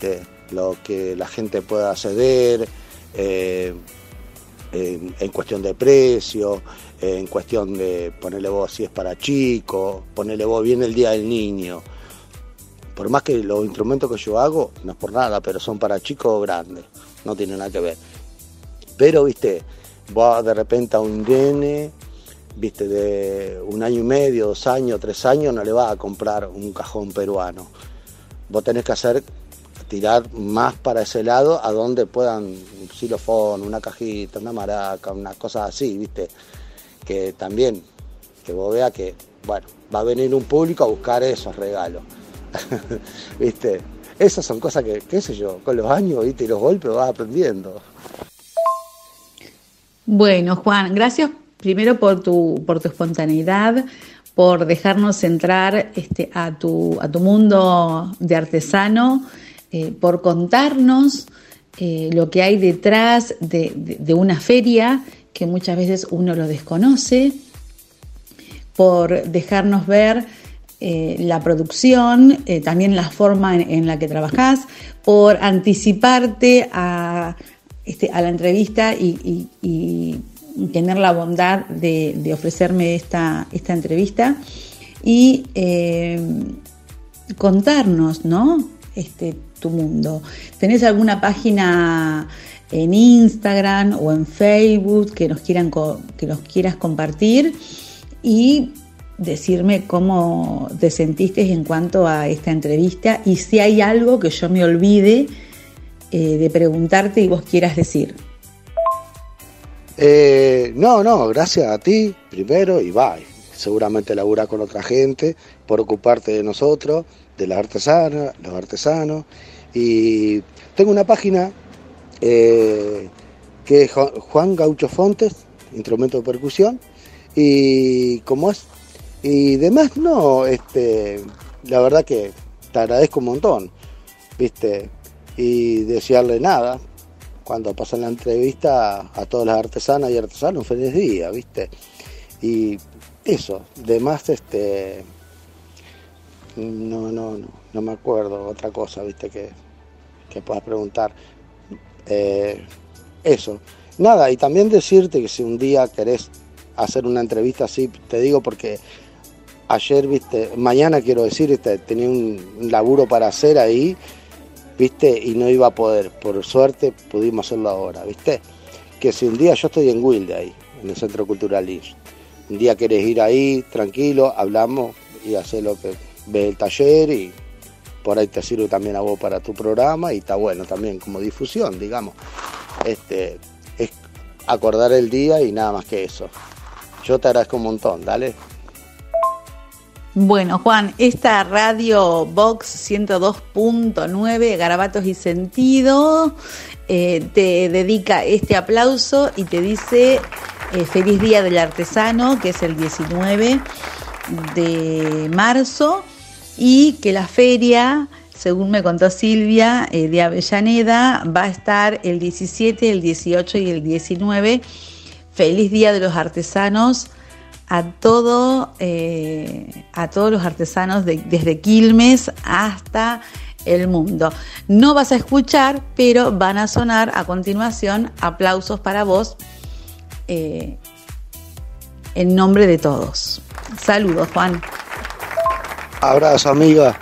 lo que la gente pueda acceder, eh, en, en cuestión de precio, en cuestión de ponerle vos si es para chicos, ponerle vos bien el Día del Niño. Por más que los instrumentos que yo hago, no es por nada, pero son para chicos o grandes, no tiene nada que ver. Pero, viste, vos de repente a un nene, viste, de un año y medio, dos años, tres años, no le vas a comprar un cajón peruano. Vos tenés que hacer, tirar más para ese lado, a donde puedan un xilofón, una cajita, una maraca, unas cosas así, viste, que también, que vos veas que, bueno, va a venir un público a buscar esos regalos, viste. Esas son cosas que, qué sé yo, con los años, viste, y los golpes vas aprendiendo. Bueno, Juan, gracias primero por tu, por tu espontaneidad, por dejarnos entrar este, a, tu, a tu mundo de artesano, eh, por contarnos eh, lo que hay detrás de, de, de una feria, que muchas veces uno lo desconoce, por dejarnos ver eh, la producción, eh, también la forma en, en la que trabajás, por anticiparte a... Este, a la entrevista y, y, y tener la bondad de, de ofrecerme esta, esta entrevista y eh, contarnos, ¿no? Este, tu mundo. ¿Tenés alguna página en Instagram o en Facebook que nos quieran que nos quieras compartir y decirme cómo te sentiste en cuanto a esta entrevista y si hay algo que yo me olvide Eh, de preguntarte y vos quieras decir? Eh, no, no, gracias a ti primero y bye. Seguramente laburás con otra gente por ocuparte de nosotros, de las artesanas, los artesanos. Y tengo una página eh, que es Juan Gaucho Fontes, instrumento de percusión. Y como es, y demás, no, este, la verdad que te agradezco un montón, viste. Y desearle nada, cuando pasan la entrevista a todas las artesanas y artesanos, un feliz día, ¿viste? Y eso, de más, este, no, no, no, no me acuerdo otra cosa, ¿viste? Que, que puedas preguntar. Eh, eso, nada, y también decirte que si un día querés hacer una entrevista así, te digo porque ayer, ¿viste? Mañana quiero decir, este, tenía un, un laburo para hacer ahí, ¿viste? Y no iba a poder, por suerte pudimos hacerlo ahora, ¿viste? Que si un día yo estoy en Wilde ahí, en el Centro Cultural Lynch, un día querés ir ahí, tranquilo, hablamos y haces lo que ves el taller y por ahí te sirve también a vos para tu programa y está bueno también como difusión, digamos. Este, es acordar el día y nada más que eso. Yo te agradezco un montón, dale. Bueno, Juan, esta Radio Box ciento dos punto nueve, Garabatos y Sentido, eh, te dedica este aplauso y te dice eh, feliz Día del Artesano, que es el diecinueve de marzo, y que la feria, según me contó Silvia, eh, de Avellaneda, va a estar el diecisiete, el dieciocho y el diecinueve. Feliz Día de los Artesanos a todo, eh, a todos los artesanos de, desde Quilmes hasta el mundo. No vas a escuchar, pero van a sonar a continuación aplausos para vos eh, en nombre de todos. Saludos, Juan. Abrazo, amiga.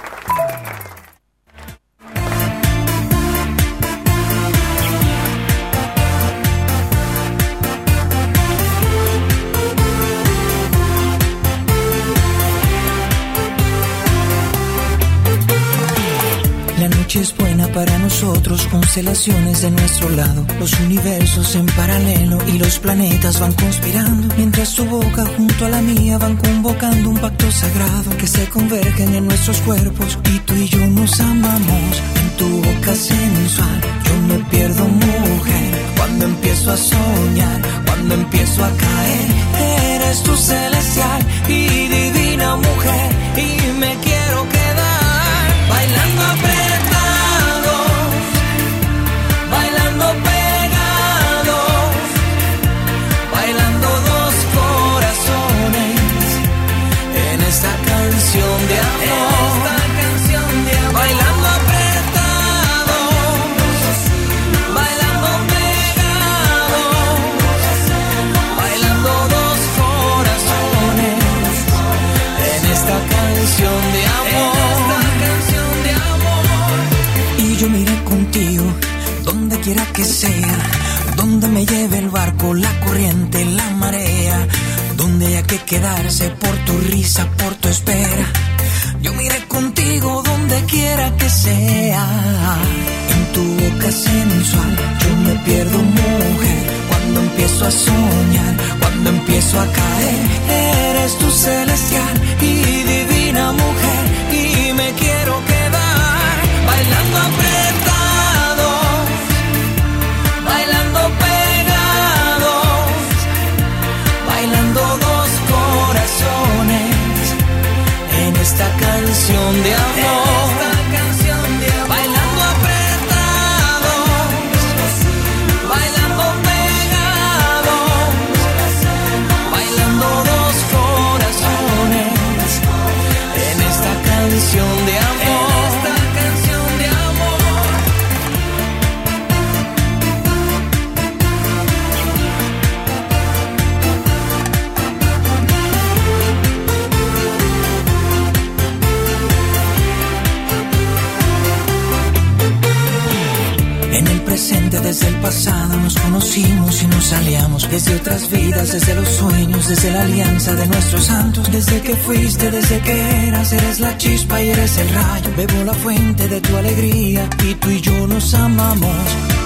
La noche es buena para nosotros, constelaciones de nuestro lado, los universos en paralelo y los planetas van conspirando, mientras tu boca junto a la mía van convocando un pacto sagrado, que se convergen en nuestros cuerpos y tú y yo nos amamos. En tu boca sensual yo me pierdo, mujer, cuando empiezo a soñar, cuando empiezo a caer. Eres tu celestial y divina mujer y me quiero quedar bailando apretados, bailando pegados, bailando dos corazones en esta canción de amor, bailando apretados, haya que quedarse por tu risa, por tu espera. Yo me iré contigo donde quiera que sea. En tu boca sensual yo me pierdo, mujer. Cuando empiezo a soñar, cuando empiezo a caer, eres tu celestial y divina mujer. Y me quiero quedar bailando apretados, bailando pegados, bailando dos corazones en esta canción de amor, bailando apretados, bailando pegados, bailando dos corazones en esta canción de amor. Desde el pasado nos conocimos y nos aliamos. Desde otras vidas, desde los sueños, desde la alianza de nuestros santos. Desde que fuiste, desde que eras, eres la chispa y eres el rayo. Bebo la fuente de tu alegría y tú y yo nos amamos.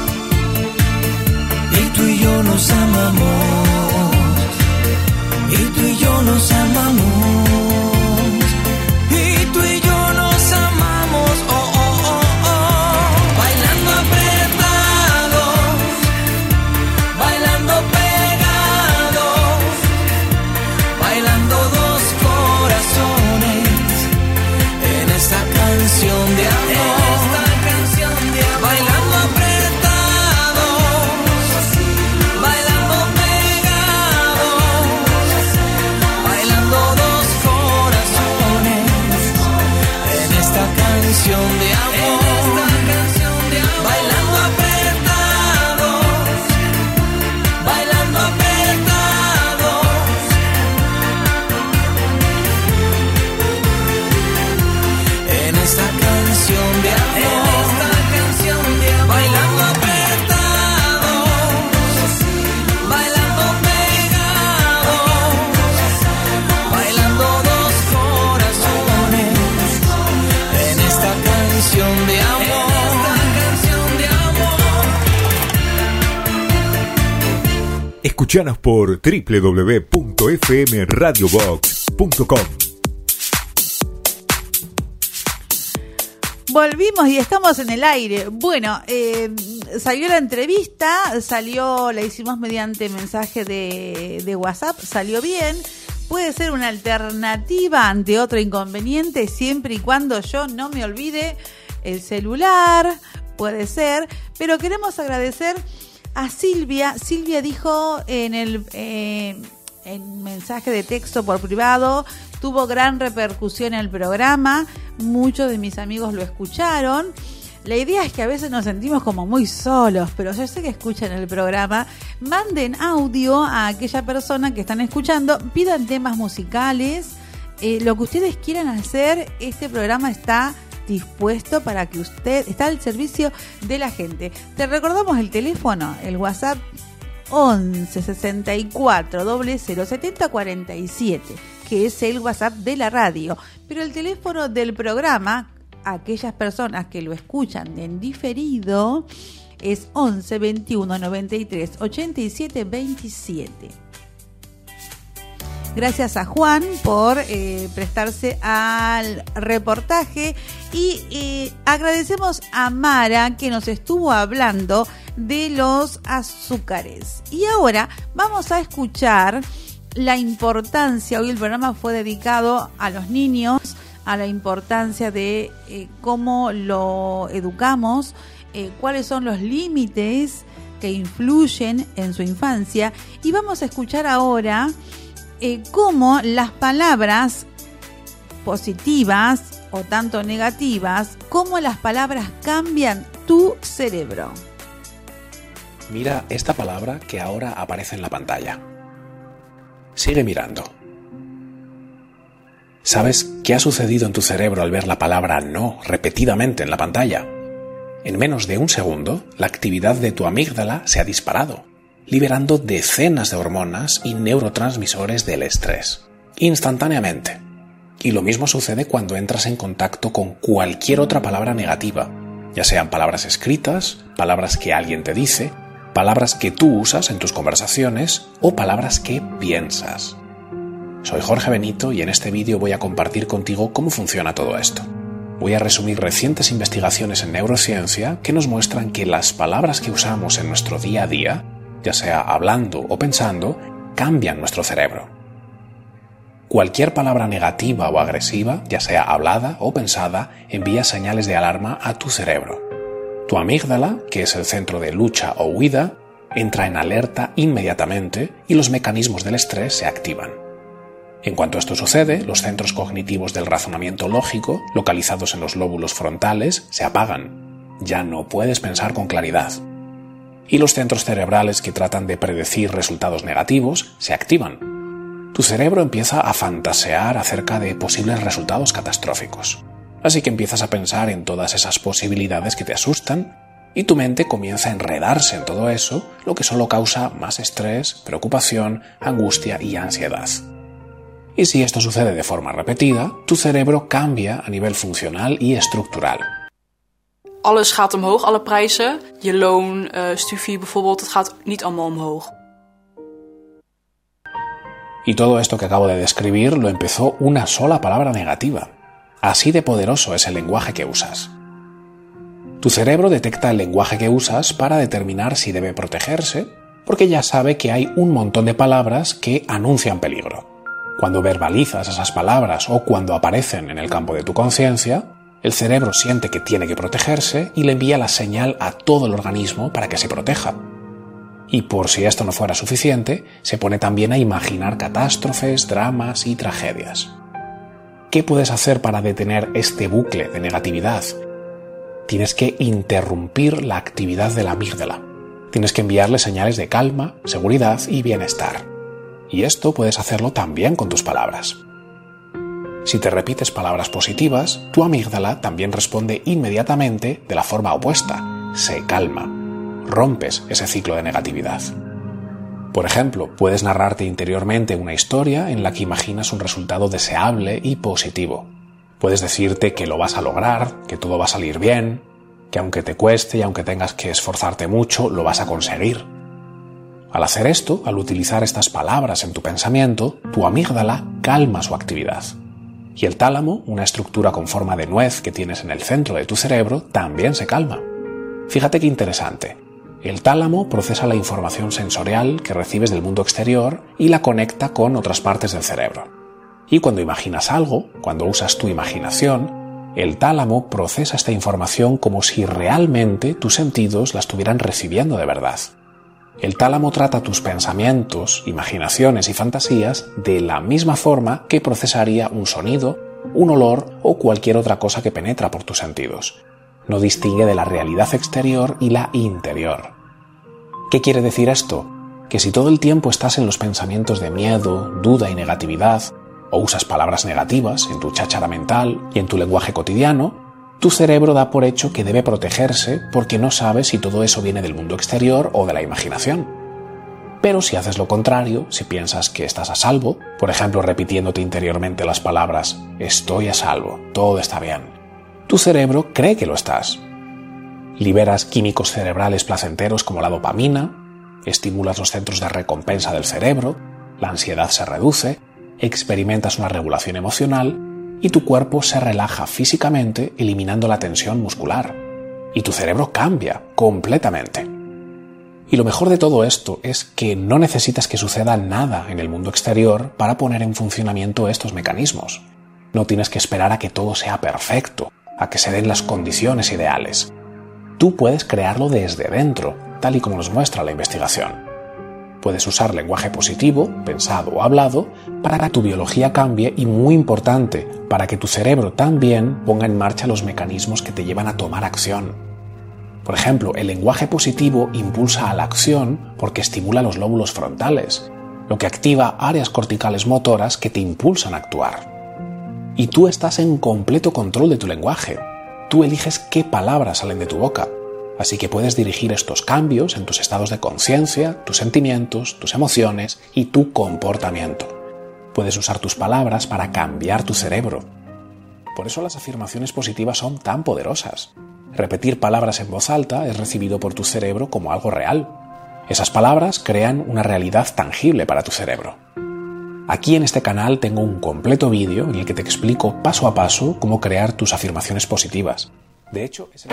Y tú y yo nos amamos. Y tú y yo nos amamos. Y tú y yo nos amamos. Oh, oh, oh, oh. Bailando apretados, bailando pegados, bailando dos corazones en esta canción de amor. Bailando apretados, bailando pegados, bailando dos corazones en esta canción de amor. Bailando apretados, bailando apretados, en esta canción de amor. Bailando apretados, bailando pegados, bailando dos corazones en esta canción de amor. Escuchanos por doble u doble u doble u punto f m radio box punto com. Volvimos y estamos en el aire. Bueno, eh, salió la entrevista, salió, la hicimos mediante mensaje de, de WhatsApp, salió bien. Puede ser una alternativa ante otro inconveniente siempre y cuando yo no me olvide el celular, puede ser. Pero queremos agradecer a Silvia. Silvia dijo en el eh, en mensaje de texto por privado, tuvo gran repercusión en el programa, muchos de mis amigos lo escucharon. La idea es que a veces nos sentimos como muy solos, pero yo sé que escuchan el programa. Manden audio a aquella persona que están escuchando, pidan temas musicales, eh, lo que ustedes quieran hacer. Este programa está dispuesto para que usted, está al servicio de la gente. Te recordamos el teléfono, el WhatsApp once sesenta y cuatro cero cero setenta cuarenta y siete, que es el WhatsApp de la radio, pero el teléfono del programa, aquellas personas que lo escuchan en diferido, es once veintiuno noventa y tres ochenta y siete veintisiete. Gracias a Juan por eh, prestarse al reportaje y eh, agradecemos a Mara que nos estuvo hablando de los azúcares. Y ahora vamos a escuchar la importancia, hoy el programa fue dedicado a los niños, a la importancia de eh, cómo lo educamos, eh, cuáles son los límites que influyen en su infancia, y vamos a escuchar ahora Eh, cómo las palabras positivas o tanto negativas, cómo las palabras cambian tu cerebro. Mira esta palabra que ahora aparece en la pantalla. Sigue mirando. ¿Sabes qué ha sucedido en tu cerebro al ver la palabra no repetidamente en la pantalla? En menos de un segundo, la actividad de tu amígdala se ha disparado. liberando decenas de hormonas y neurotransmisores del estrés, instantáneamente. Y lo mismo sucede cuando entras en contacto con cualquier otra palabra negativa, ya sean palabras escritas, palabras que alguien te dice, palabras que tú usas en tus conversaciones o palabras que piensas. Soy Jorge Benito y en este vídeo voy a compartir contigo cómo funciona todo esto. Voy a resumir recientes investigaciones en neurociencia que nos muestran que las palabras que usamos en nuestro día a día, ya sea hablando o pensando, cambian nuestro cerebro. Cualquier palabra negativa o agresiva, ya sea hablada o pensada, envía señales de alarma a tu cerebro. Tu amígdala, que es el centro de lucha o huida, entra en alerta inmediatamente y los mecanismos del estrés se activan. En cuanto esto sucede, los centros cognitivos del razonamiento lógico, localizados en los lóbulos frontales, se apagan. Ya no puedes pensar con claridad. Y los centros cerebrales que tratan de predecir resultados negativos se activan. Tu cerebro empieza a fantasear acerca de posibles resultados catastróficos. Así que empiezas a pensar en todas esas posibilidades que te asustan y tu mente comienza a enredarse en todo eso, lo que solo causa más estrés, preocupación, angustia y ansiedad. Y si esto sucede de forma repetida, tu cerebro cambia a nivel funcional y estructural. Alles gaat omhoog, alle prijzen. Je loon, uh, studie bijvoorbeeld, het gaat niet allemaal omhoog. Y todo esto que acabo de describir lo empezó una sola palabra negativa. Así de poderoso es el lenguaje que usas. Tu cerebro detecta el lenguaje que usas para determinar si debe protegerse, porque ya sabe que hay un montón de palabras que anuncian peligro. Cuando verbalizas esas palabras o cuando aparecen en el campo de tu conciencia, el cerebro siente que tiene que protegerse y le envía la señal a todo el organismo para que se proteja. Y por si esto no fuera suficiente, se pone también a imaginar catástrofes, dramas y tragedias. ¿Qué puedes hacer para detener este bucle de negatividad? Tienes que interrumpir la actividad de la amígdala. Tienes que enviarle señales de calma, seguridad y bienestar. Y esto puedes hacerlo también con tus palabras. Si te repites palabras positivas, tu amígdala también responde inmediatamente de la forma opuesta, se calma. Rompes ese ciclo de negatividad. Por ejemplo, puedes narrarte interiormente una historia en la que imaginas un resultado deseable y positivo. Puedes decirte que lo vas a lograr, que todo va a salir bien, que aunque te cueste y aunque tengas que esforzarte mucho, lo vas a conseguir. Al hacer esto, al utilizar estas palabras en tu pensamiento, tu amígdala calma su actividad. Y el tálamo, una estructura con forma de nuez que tienes en el centro de tu cerebro, también se calma. Fíjate qué interesante. El tálamo procesa la información sensorial que recibes del mundo exterior y la conecta con otras partes del cerebro. Y cuando imaginas algo, cuando usas tu imaginación, el tálamo procesa esta información como si realmente tus sentidos la estuvieran recibiendo de verdad. El tálamo trata tus pensamientos, imaginaciones y fantasías de la misma forma que procesaría un sonido, un olor o cualquier otra cosa que penetra por tus sentidos. No distingue de la realidad exterior y la interior. ¿Qué quiere decir esto? Que si todo el tiempo estás en los pensamientos de miedo, duda y negatividad, o usas palabras negativas en tu cháchara mental y en tu lenguaje cotidiano, tu cerebro da por hecho que debe protegerse porque no sabe si todo eso viene del mundo exterior o de la imaginación. Pero si haces lo contrario, si piensas que estás a salvo, por ejemplo repitiéndote interiormente las palabras «estoy a salvo, todo está bien», tu cerebro cree que lo estás. Liberas químicos cerebrales placenteros como la dopamina, estimulas los centros de recompensa del cerebro, la ansiedad se reduce, experimentas una regulación emocional y tu cuerpo se relaja físicamente eliminando la tensión muscular. Y tu cerebro cambia completamente. Y lo mejor de todo esto es que no necesitas que suceda nada en el mundo exterior para poner en funcionamiento estos mecanismos. No tienes que esperar a que todo sea perfecto, a que se den las condiciones ideales. Tú puedes crearlo desde dentro, tal y como nos muestra la investigación. Puedes usar lenguaje positivo, pensado o hablado, para que tu biología cambie y, muy importante, para que tu cerebro también ponga en marcha los mecanismos que te llevan a tomar acción. Por ejemplo, el lenguaje positivo impulsa a la acción porque estimula los lóbulos frontales, lo que activa áreas corticales motoras que te impulsan a actuar. Y tú estás en completo control de tu lenguaje. Tú eliges qué palabras salen de tu boca. Así que puedes dirigir estos cambios en tus estados de conciencia, tus sentimientos, tus emociones y tu comportamiento. Puedes usar tus palabras para cambiar tu cerebro. Por eso las afirmaciones positivas son tan poderosas. Repetir palabras en voz alta es recibido por tu cerebro como algo real. Esas palabras crean una realidad tangible para tu cerebro. Aquí en este canal tengo un completo vídeo en el que te explico paso a paso cómo crear tus afirmaciones positivas. De hecho, es el...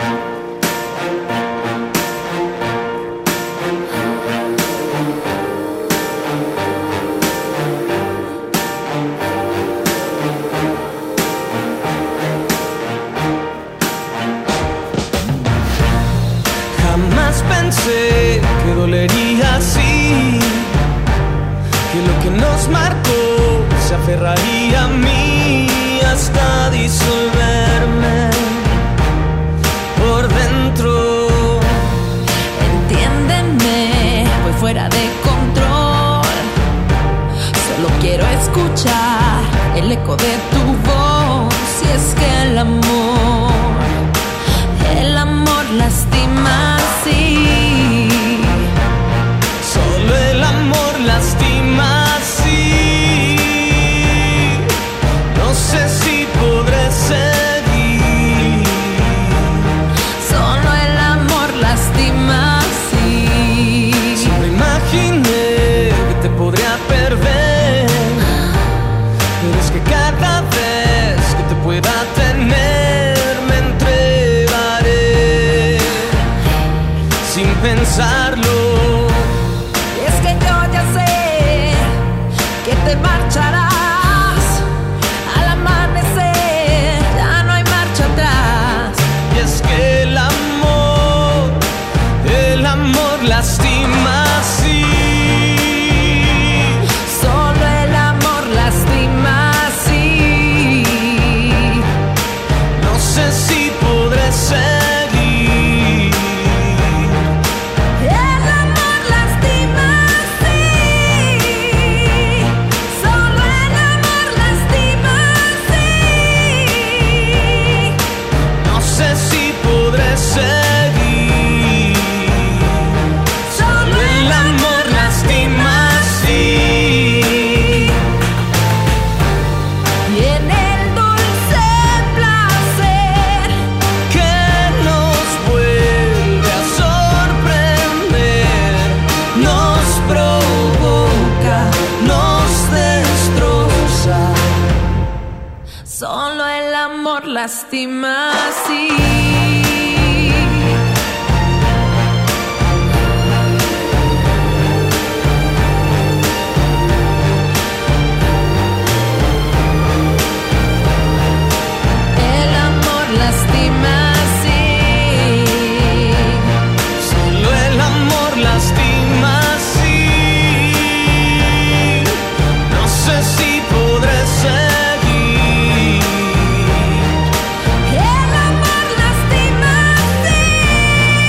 Jamás pensé que dolería así, que lo que nos marcó se aferraría a mí hasta disolverme por dentro. Entiéndeme, voy fuera de control. Solo quiero escuchar el eco de tu voz. Si es que el amor, el amor lastima así. Solo el amor lastima así. No sé si podré seguir. Solo el amor lastima así. Siempre imaginé que te podría perder, pero es que cada vez que te pueda tener me entregaré sin pensarlo. Es que yo ya sé que te marcharás al amanecer, ya no hay marcha atrás. Y es que el amor, el amor lastima así. Solo el amor lastima así. No sé si podré seguir. El amor lastima así. Solo el amor lastima así. No sé si podré seguir. Solo El amor lastima así. y en el dulce placer Que nos vuelve a sorprender, nos provoca, nos destroza. solo el amor lastima así. El amor lastima así. Solo el amor lastima así. No sé si podré seguir. El amor lastima así.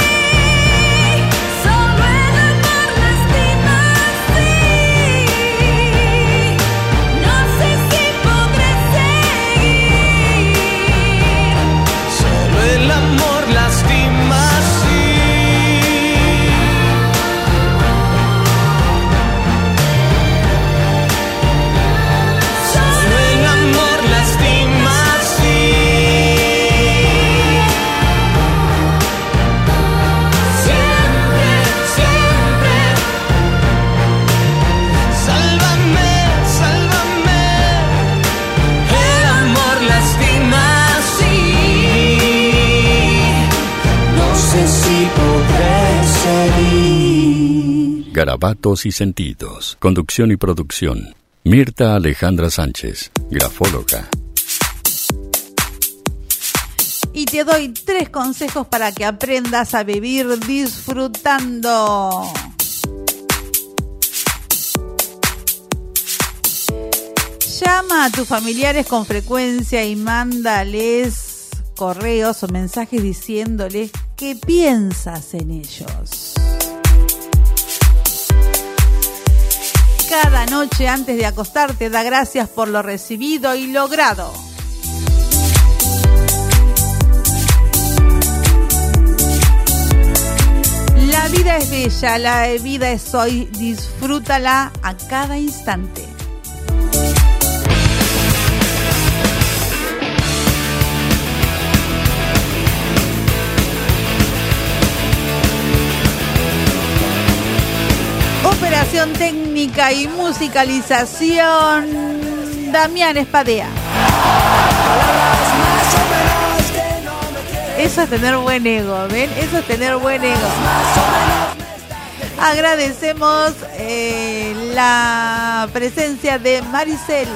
Solo el amor lastima así. No sé si podré seguir. Solo el amor lastima así. Solo el amor lastima así. Siempre, siempre. Sálvame, sálvame. El amor lastima así. No sé si podré seguir. Garabatos y sentidos. Conducción y producción. Mirta Alejandra Sánchez, grafóloga. Y te doy tres consejos para que aprendas a vivir disfrutando. Llama a tus familiares con frecuencia y mándales correos o mensajes diciéndoles qué piensas en ellos. Cada noche antes de acostarte da gracias por lo recibido y logrado. vida es bella, la vida es hoy, disfrútala a cada instante. Operación técnica y musicalización, Damián Espadea. Eso es tener buen ego, ¿ven? Eso es tener buen ego. Agradecemos eh, la presencia de Maricel.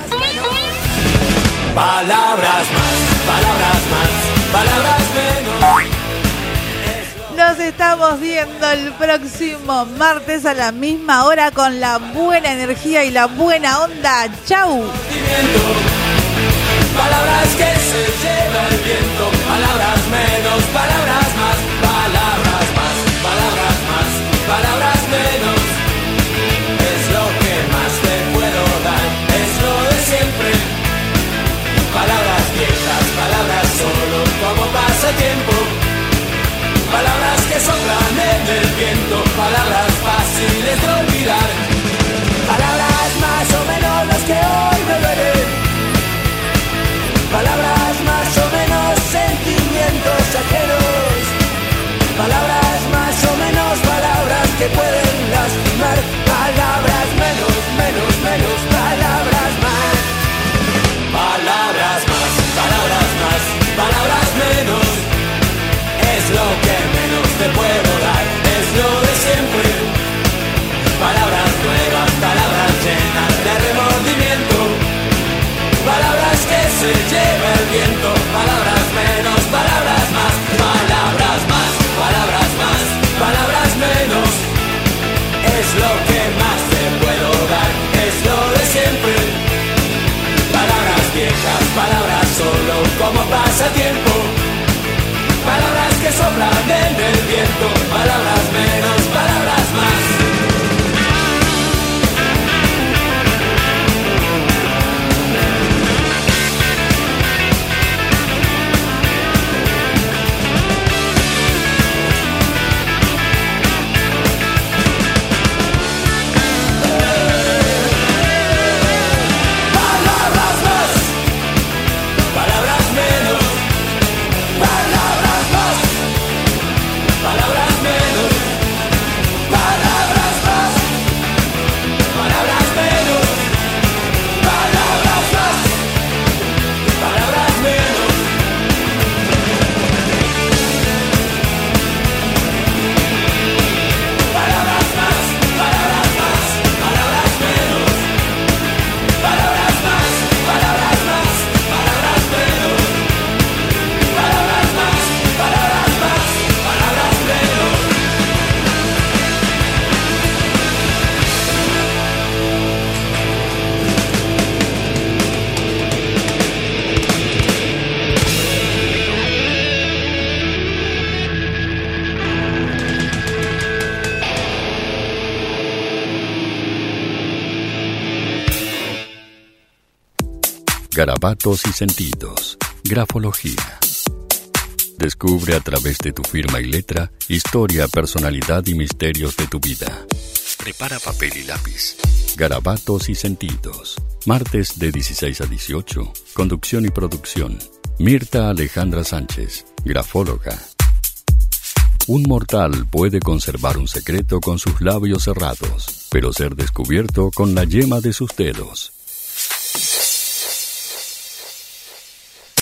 Palabras más, palabras más, palabras menos. Nos estamos viendo el próximo martes a la misma hora con la buena energía y la buena onda. ¡Chau! Palabras que se lleva el viento, palabras menos, palabras más, palabras más, palabras más, palabras menos. Es lo que más te puedo dar, es lo de siempre. Palabras viejas, palabras solo como pasatiempo. Palabras que soplan en el viento, palabras fáciles de olvidar. Palabras más o menos las que hoy me duelen. Palabras más o menos sentimientos ajenos. Palabras más o menos palabras que pueden lastimar. Palabras menos, menos, menos, palabras más. Palabras más, palabras más, palabras menos. Es lo que menos te puedo dar, es lo de siempre. Palabras nuevas, palabras llenas de remordimiento. Palabras que se lleva el viento, palabras menos, palabras más, palabras más, palabras más, palabras menos. Es lo que más te puedo dar, es lo de siempre. Palabras viejas, palabras solo como pasatiempo. Palabras que soplan en el viento, palabras menos, palabras más. Garabatos y sentidos. Grafología. Descubre a través de tu firma y letra historia, personalidad y misterios de tu vida. Prepara papel y lápiz. Garabatos y sentidos. Martes de dieciséis a dieciocho. Conducción y producción. Mirta Alejandra Sánchez, grafóloga. Un mortal puede conservar un secreto con sus labios cerrados, pero ser descubierto con la yema de sus dedos.